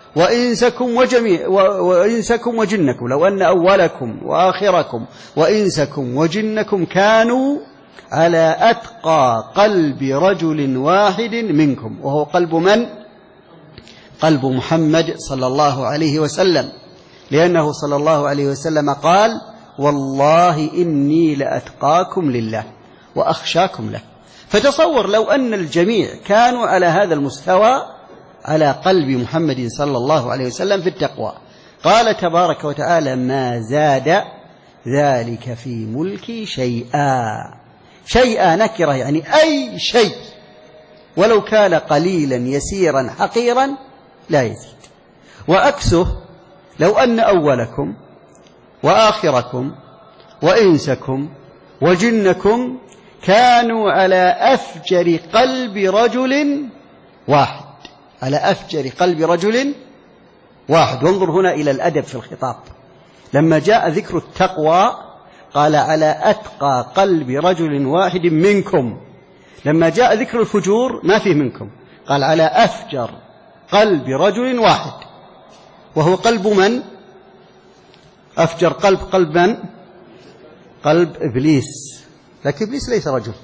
وإنسكم وجنكم، لو أن أولكم وآخركم وإنسكم وجنكم كانوا على أتقى قلب رجل واحد منكم. وهو قلب من؟ قلب محمد صلى الله عليه وسلم، لأنه صلى الله عليه وسلم قال: والله إني لأتقاكم لله وأخشاكم له. فتصور لو أن الجميع كانوا على هذا المستوى على قلب محمد صلى الله عليه وسلم في التقوى. قال تبارك وتعالى: ما زاد ذلك في ملكي شيئا. شيئا نكرة، يعني أي شيء ولو كان قليلا يسيرا حقيرا لا يزيد. وأكسه: لو أن أولكم وآخركم وإنسكم وجنكم كانوا على أفجر قلب رجل واحد، على أفجر قلب رجل واحد. وانظر هنا إلى الأدب في الخطاب، لما جاء ذكر التقوى قال: على أتقى قلب رجل واحد منكم. لما جاء ذكر الفجور ما فيه منكم، قال: على أفجر قلب رجل واحد. وهو قلب من؟ أفجر قلب من؟ قلب إبليس، لكن إبليس ليس رجل.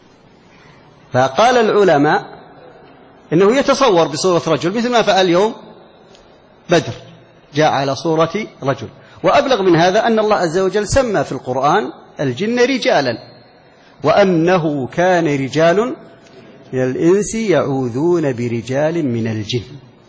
فقال العلماء إنه يتصور بصورة رجل، مثل ما فعل اليوم بدر، جاء على صورة رجل. وأبلغ من هذا أن الله عز وجل سمى في القرآن الجن رجالا، وأنه كان رجال من الإنس يعوذون برجال من الجن.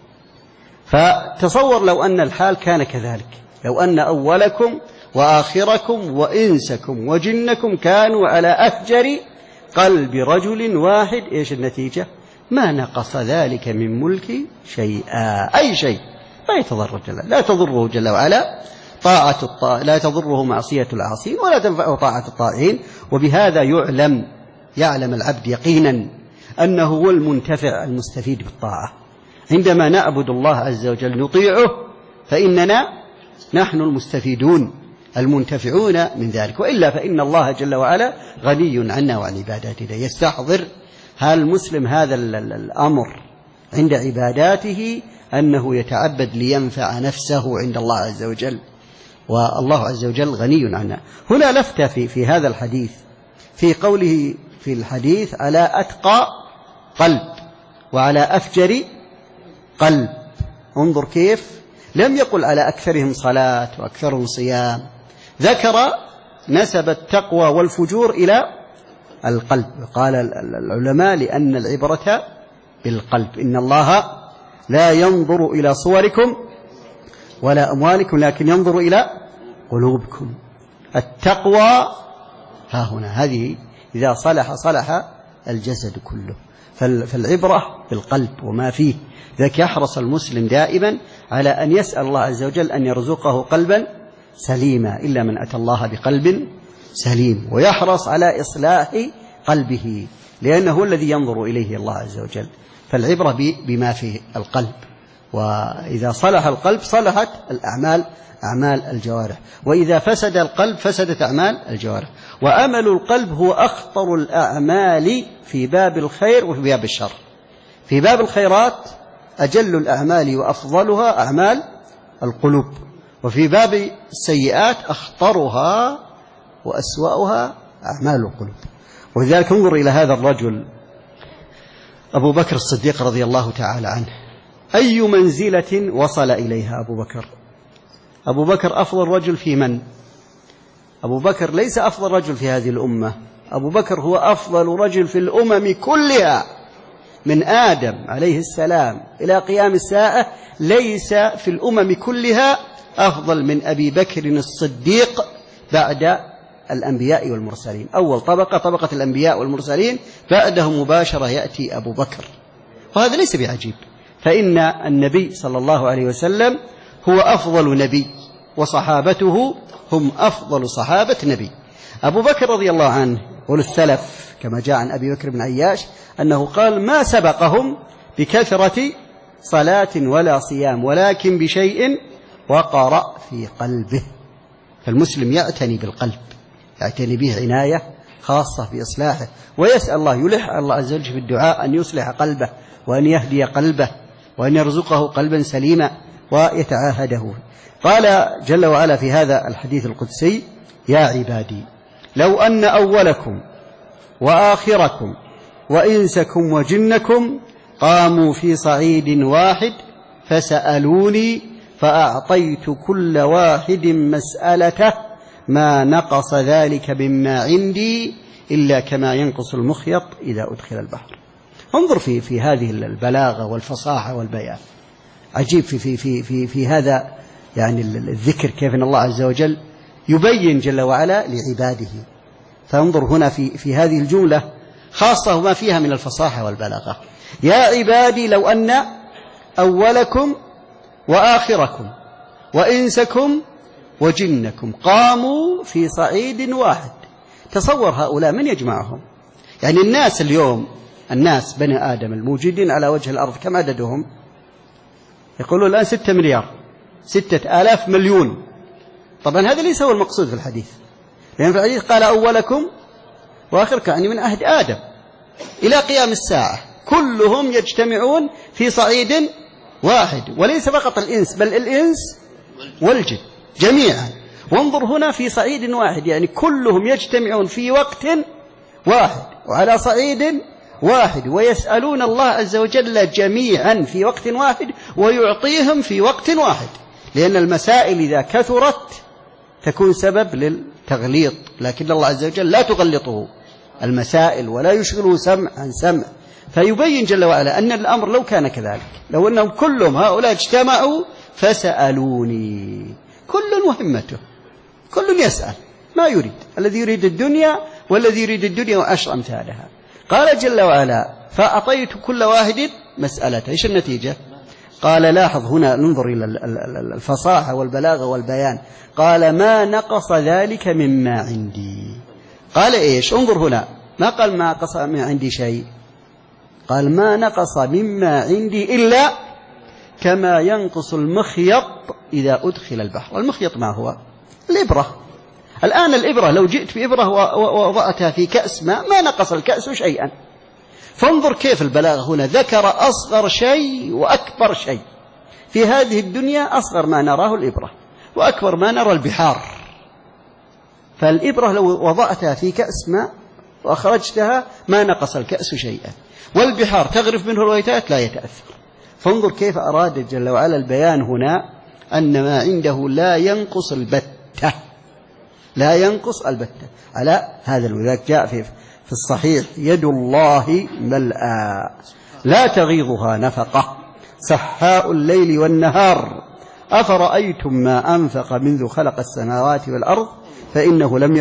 فتصور لو أن الحال كان كذلك، لو أن أولكم وآخركم وإنسكم وجنكم كانوا على أفجر قلب رجل واحد، إيش النتيجة؟ ما نقص ذلك من ملك شيئا، أي شيء لا تضره جل وعلا لا تضره معصية العاصين ولا تنفعه طاعة الطائعين. وبهذا يعلم العبد يقينا أنه هو المنتفع المستفيد بالطاعة. عندما نعبد الله عز وجل نطيعه فإننا نحن المستفيدون المنتفعون من ذلك، وإلا فإن الله جل وعلا غني عنا وعن عباداتنا. يستحضر المسلم هذا الأمر عند عباداته، أنه يتعبد لينفع نفسه عند الله عز وجل، والله عز وجل غني عنا. هنا لفتة في هذا الحديث، في قوله في الحديث: على أتقى قلب وعلى أفجر قلب. انظر كيف لم يقل على أكثرهم صلاة وأكثرهم صيام، ذكر نسب التقوى والفجور إلى القلب. قال العلماء: لأن العبرة بالقلب، إن الله لا ينظر إلى صوركم ولا أموالكم لكن ينظر إلى قلوبكم. التقوى ها هنا، هذه إذا صلح الجسد كله. فالعبرة بالقلب وما فيه. ذاك يحرص المسلم دائما على أن يسأل الله عز وجل أن يرزقه قلبا سليما، إلا من أتى الله بقلب سليم، ويحرص على إصلاح قلبه، لأنه هو الذي ينظر إليه الله عز وجل. فالعبرة بما فيه القلب، وإذا صلح القلب صلحت أعمال الجوارح، وإذا فسد القلب فسدت أعمال الجوارح. وأمل القلب هو أخطر الأعمال في باب الخير وفي باب الشر. في باب الخيرات أجل الأعمال وأفضلها أعمال القلوب، وفي باب السيئات أخطرها وأسوأها أعمال القلوب. ولذلك انظر إلى هذا الرجل أبو بكر الصديق رضي الله تعالى عنه، أي منزلة وصل إليها أبو بكر أبو بكر أفضل رجل في من؟ أبو بكر ليس أفضل رجل في هذه الأمة، أبو بكر هو أفضل رجل في الأمم كلها، من آدم عليه السلام إلى قيام الساعة ليس في الأمم كلها أفضل من أبي بكر الصديق بعد الأنبياء والمرسلين. أول طبقة الأنبياء والمرسلين، بعده مباشرة يأتي أبو بكر، وهذا ليس بعجيب، فإن النبي صلى الله عليه وسلم هو أفضل نبي، وصحابته هم أفضل صحابة نبي. أبو بكر رضي الله عنه يقول السلف كما جاء عن أبي بكر بن عياش أنه قال: ما سبقهم بكثرة صلاة ولا صيام، ولكن بشيء وقر في قلبه. فالمسلم يعتني بالقلب، يعتني به عناية خاصة في إصلاحه، ويسأل الله، يلح الله عز وجل في الدعاء أن يصلح قلبه، وأن يهدي قلبه، وأن يرزقه قلبا سليما ويتعاهده. قال جل وعلا في هذا الحديث القدسي: يا عبادي لو أن أولكم وآخركم وإنسكم وجنكم قاموا في صعيد واحد فسألوني فأعطيت كل واحد مسألته ما نقص ذلك مما عندي إلا كما ينقص المخيط إذا أدخل البحر. انظر في هذه البلاغة والفصاحة والبيان، عجيب في هذا يعني الذكر، كيف أن الله عز وجل يبين جل وعلا لعباده. فانظر هنا في هذه الجملة خاصة ما فيها من الفصاحة والبلاغة: يا عبادي لو أن أولكم وآخركم وإنسكم وجنكم قاموا في صعيد واحد. تصور هؤلاء من يجمعهم؟ يعني الناس اليوم، الناس بني آدم الموجودين على وجه الأرض كم عددهم؟ يقولون الآن 6 مليار، 6,000 مليون. طبعا هذا ليس هو المقصود في الحديث، لأن في الحديث قال أولكم وآخركم، يعني من عهد آدم إلى قيام الساعة كلهم يجتمعون في صعيد واحد، وليس فقط الإنس بل الإنس والجن جميعا. وانظر هنا في صعيد واحد، يعني كلهم يجتمعون في وقت واحد وعلى صعيد واحد، ويسألون الله عز وجل جميعا في وقت واحد، ويعطيهم في وقت واحد، لأن المسائل إذا كثرت تكون سبب للتغليط، لكن الله عز وجل لا تغلطه المسائل ولا يشغله سمع عن سمع. فيبين جل وعلا أن الأمر لو كان كذلك، لو أنهم كلهم هؤلاء اجتمعوا فسألوني، كل مهمته، كل يسأل ما يريد، الذي يريد الدنيا والذي يريد الدنيا وعشر أمثالها. قال جل وعلا: فأعطيت كل واحد مسألته. إيش النتيجة؟ قال لاحظ هنا، ننظر إلى الفصاحة والبلاغة والبيان. قال: ما نقص ذلك مما عندي. قال إيش؟ انظر هنا، ما قال ما نقص من عندي شيء، قال ما نقص مما عندي إلا كما ينقص المخيط إذا أدخل البحر. المخيط ما هو؟ الإبرة. الآن الإبرة لو جئت بإبرة ووضعتها في كأس ماء ما نقص الكأس شيئا. فانظر كيف البلاغة هنا، ذكر أصغر شيء وأكبر شيء. في هذه الدنيا أصغر ما نراه الإبرة، وأكبر ما نرى البحار. فالإبرة لو وضعتها في كأس ماء وأخرجتها ما نقص الكأس شيئا، والبحار تغرف منه الويتات لا يتأثر. فانظر كيف أراد جل وعلا البيان هنا أن ما عنده لا ينقص البتة، لا ينقص البتة على هذا. ولذلك جاء في الصحيح: يد الله ملأى لا تغيضها نفقة سحاء الليل والنهار أفرأيتم ما أنفق منذ خلق السماوات والأرض فإنه لم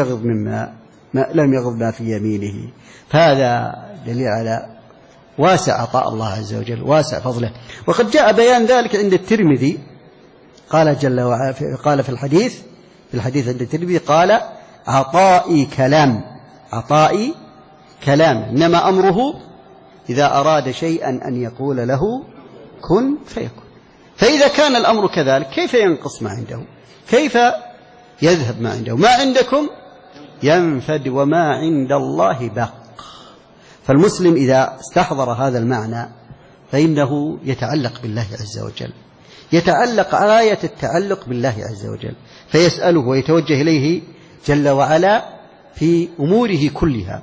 يغض ما في يمينه. فهذا دليل على واسع عطاء الله عز وجل، واسع فضله. وقد جاء بيان ذلك عند الترمذي، قال جل وعلا قال في الحديث عند الترمذي: قال: عطائي كلام، عطائي كلام، إنما أمره إذا أراد شيئا أن يقول له كن فيكون. فإذا كان الأمر كذلك كيف ينقص ما عنده؟ كيف يذهب ما عنده؟ ما عندكم ينفد وما عند الله باق. فالمسلم إذا استحضر هذا المعنى فإنه يتعلق بالله عز وجل، يتعلق غاية التعلق بالله عز وجل، فيسأله ويتوجه إليه جل وعلا في أموره كلها،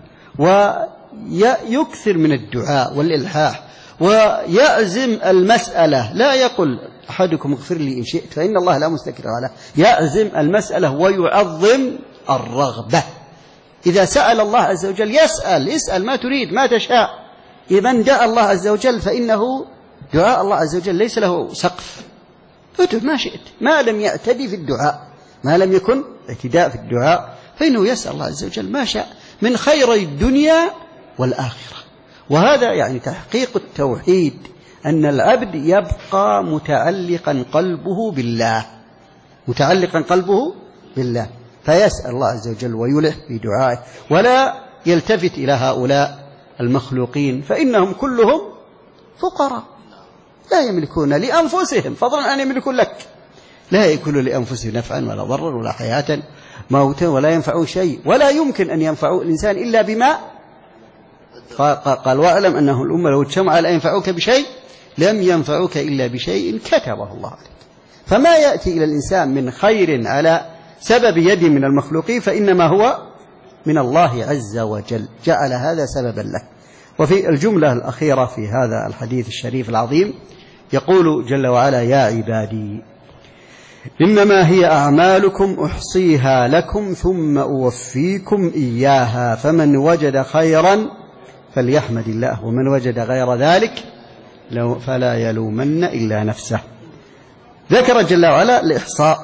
ويكثر من الدعاء والإلحاح، ويعزم المسألة، لا يقول أحدكم اغفر لي إن شئت فإن الله لا مستكره له، يعزم المسألة ويعظم الرغبة. إذا سأل الله عز وجل يسأل ما تريد ما تشاء. من دعا الله عز وجل فإنه دعاء الله عز وجل ليس له سقف، ادعو ما شئت ما لم يعتدي في الدعاء، ما لم يكن اعتداء في الدعاء فإنه يسأل الله عز وجل ما شاء من خير الدنيا والآخرة. وهذا يعني تحقيق التوحيد، أن العبد يبقى متعلقا قلبه بالله، متعلقا قلبه بالله، فيسأل الله عز وجل ويلح في دعائه، ولا يلتفت إلى هؤلاء المخلوقين فإنهم كلهم فقراء لا يملكون لأنفسهم فضلا أن يملكون لك، لا يكون لأنفسهم نفعا ولا ضرا ولا حياة موتا ولا ينفعون شيء، ولا يمكن أن ينفعوا الإنسان إلا بما قال واعلم أنه الأمة لو اجتمع لا ينفعوك بشيء لم ينفعوك إلا بشيء كتبه الله عليك. فما يأتي إلى الإنسان من خير على سبب يد من المخلوقين فإنما هو من الله عز وجل، جعل هذا سببا له. وفي الجملة الأخيرة في هذا الحديث الشريف العظيم يقول جل وعلا: يا عبادي إنما هي أعمالكم أحصيها لكم ثم أوفيكم إياها، فمن وجد خيرا فليحمد الله ومن وجد غير ذلك فلا يلومن إلا نفسه. ذكر جل وعلا الإحصاء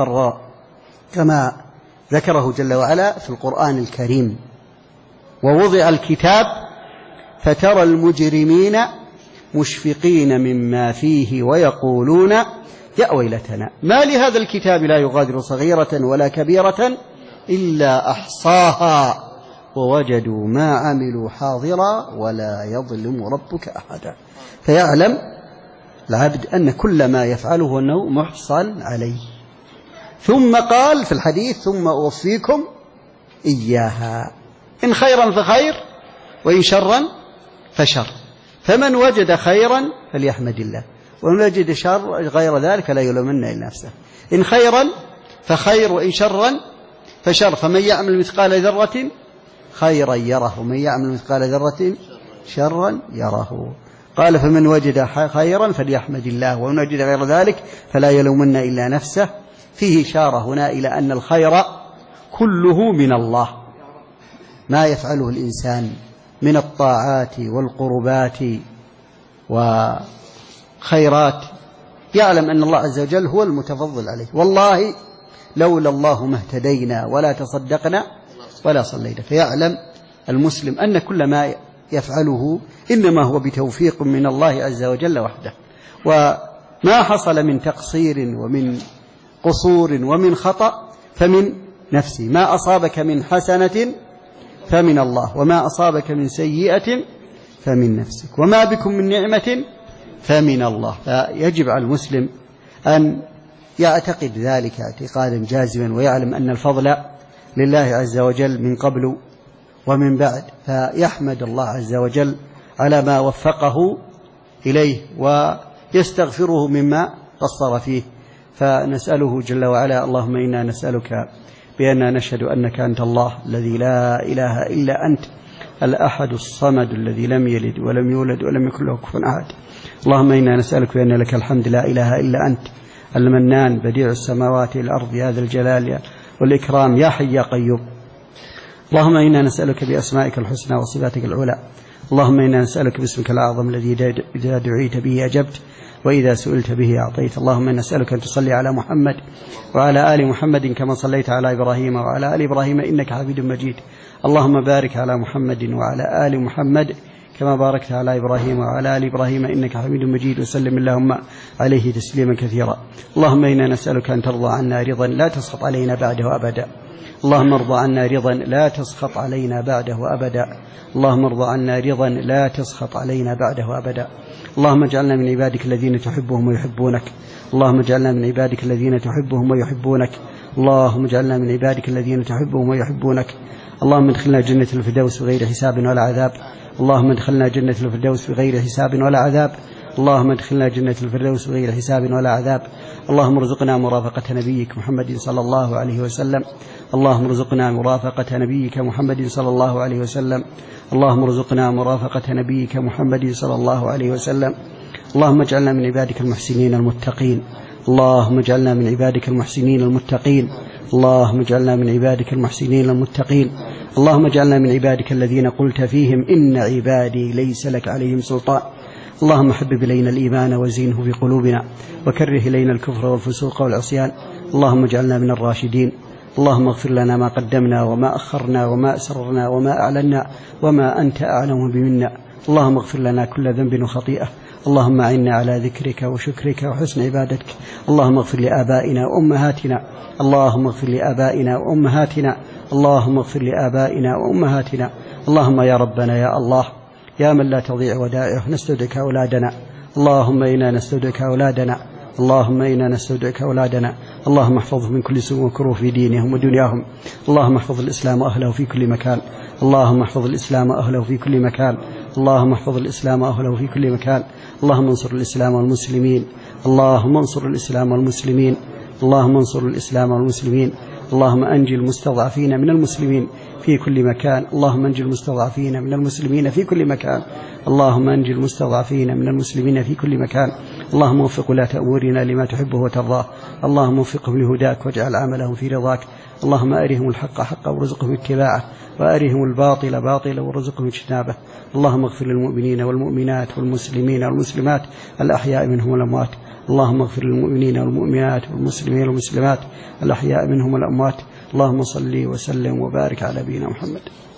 كما ذكره جل وعلا في القرآن الكريم: ووضع الكتاب فترى المجرمين مشفقين مما فيه ويقولون يا ويلتنا ما لهذا الكتاب لا يغادر صغيرة ولا كبيرة إلا أحصاها ووجدوا ما عملوا حاضرا ولا يظلم ربك أحدا. فيعلم العبد أن كل ما يفعله أنه محصى عليه. ثم قال في الحديث: ثم أوفيكم إياها، إن خيرا فخير وإن شرا فشر، فمن وجد خيرا فليحمد الله ومن وجد شر غير ذلك لا يلومن إلا نفسه. إن خيرا فخير وإن شرا فشر، فمن يعمل مثقال ذرة خيرا يره ومن يعمل مثقال ذرة شرا يره. قال: فمن وجد خيرا فليحمد الله ومن وجد غير ذلك فلا يلومن إلا نفسه. فيه إشارة هنا إلى أن الخير كله من الله، ما يفعله الإنسان من الطاعات والقربات وخيرات يعلم أن الله عز وجل هو المتفضل عليه. والله لولا الله ما اهتدينا ولا تصدقنا ولا صلينا. فيعلم المسلم أن كل ما يفعله إنما هو بتوفيق من الله عز وجل وحده، وما حصل من تقصير ومن قصور ومن خطأ فمن نفسه. ما أصابك من حسنة فمن الله وما أصابك من سيئة فمن نفسك وما بكم من نعمة فمن الله. فيجب على المسلم أن يعتقد ذلك اعتقادا جازما ويعلم أن الفضل لله عز وجل من قبل ومن بعد، فيحمد الله عز وجل على ما وفقه إليه ويستغفره مما قصر فيه. فنسأله جل وعلا: اللهم إنا نسألك بأننا نشهد أنك أنت الله الذي لا إله إلا أنت الأحد الصمد الذي لم يلد ولم يولد ولم يكن له كفوا أحد. اللهم إنا نسألك بأن لك الحمد لا إله إلا أنت المنان بديع السماوات والأرض يا ذا الجلال والإكرام يا حي يا قيوم. اللهم إنا نسألك بأسمائك الحسنى وصفاتك العلى. اللهم إنا نسألك باسمك الأعظم الذي إذا دعيت به أجبت وإذا سئلت به أعطيت. اللهم إنا نسألك أن تصلي على محمد وعلى آل محمد كما صليت على إبراهيم وعلى آل إبراهيم إنك حميد مجيد. اللهم بارك على محمد وعلى آل محمد كما باركت على إبراهيم وعلى آل إبراهيم إنك حميد مجيد، وسلم اللهم عليه تسليما كثيرا. اللهم إنا نسألك أن ترضى عنا رضا لا تسخط علينا بعده أبدا. اللهم ارضى عنا رضا لا تسخط علينا بعده أبدا. اللهم ارضى عنا رضا لا تسخط علينا بعده أبدا. اللهم اجعلنا من عبادك الذين تحبهم ويحبونك. اللهم اجعلنا من عبادك الذين تحبهم ويحبونك. اللهم اجعلنا من عبادك الذين تحبهم ويحبونك. اللهم ادخلنا جنة الفردوس بغير حساب ولا عذاب. اللهم ادخلنا جنة الفردوس بغير حساب ولا عذاب. اللهم ادخلنا جنة الفردوس بغير حساب ولا عذاب. اللهم ارزقنا مرافقة نبيك محمد صلى الله عليه وسلم. اللهم ارزقنا مرافقة نبيك محمد صلى الله عليه وسلم. اللهم ارزقنا مرافقة نبيك محمد صلى الله عليه وسلم. اللهم اجعلنا من عبادك المحسنين المتقين. اللهم اجعلنا من عبادك المحسنين المتقين. اللهم اجعلنا من عبادك المحسنين المتقين. اللهم اجعلنا من عبادك الذين قلت فيهم إن عبادي ليس لك عليهم سلطان. اللهم حبب إلينا الإيمان وزينه في قلوبنا وكره إلينا الكفر والفسوق والعصيان. اللهم اجعلنا من الراشدين. اللهم اغفر لنا ما قدمنا وما أخرنا وما أسررنا وما أعلنا وما أنت أعلم بمنا. اللهم اغفر لنا كل ذنب وخطيئة. اللهم أعنا على ذكرك وشكرك وحسن عبادتك. اللهم اغفر لآبائنا وأمهاتنا. اللهم اغفر لآبائنا وأمهاتنا. اللهم اغفر لآبائنا وأمهاتنا. اللهم يا ربنا يا الله يا من لا تضيع ودائعه نستودعك أولادنا. اللهم إنا نستودعك أولادنا. اللهم إنا نستودعك أولادنا. اللهم احفظهم من كل سوء وكروه في دينهم ودنياهم. اللهم احفظ الإسلام وأهله في كل مكان. اللهم احفظ الإسلام وأهله في كل مكان. اللهم احفظ الإسلام وأهله في كل مكان. اللهم انصر الإسلام والمسلمين. اللهم انصر الإسلام والمسلمين. اللهم انصر الإسلام والمسلمين. اللهم أنجي المستضعفين من المسلمين في كل مكان. اللهم أنجي المستضعفين من المسلمين في كل مكان. اللهم أنجي المستضعفين من المسلمين في كل مكان. اللهم وفق ولاة أمورنا لما تحبه وترضاه. اللهم وفقهم لهداك واجعل عملهم في رضاك. اللهم أرهم الحق حقا وارزقهم اتباعه وأرهم الباطل باطلا وارزقهم اجتنابه. اللهم اغفر للمؤمنين والمؤمنات والمسلمين والمسلمات الأحياء منهم والأموات. اللهم اغفر للمؤمنين والمؤمنات والمسلمين والمسلمات الأحياء منهم والأموات. اللهم صل وسلم وبارك على نبينا محمد.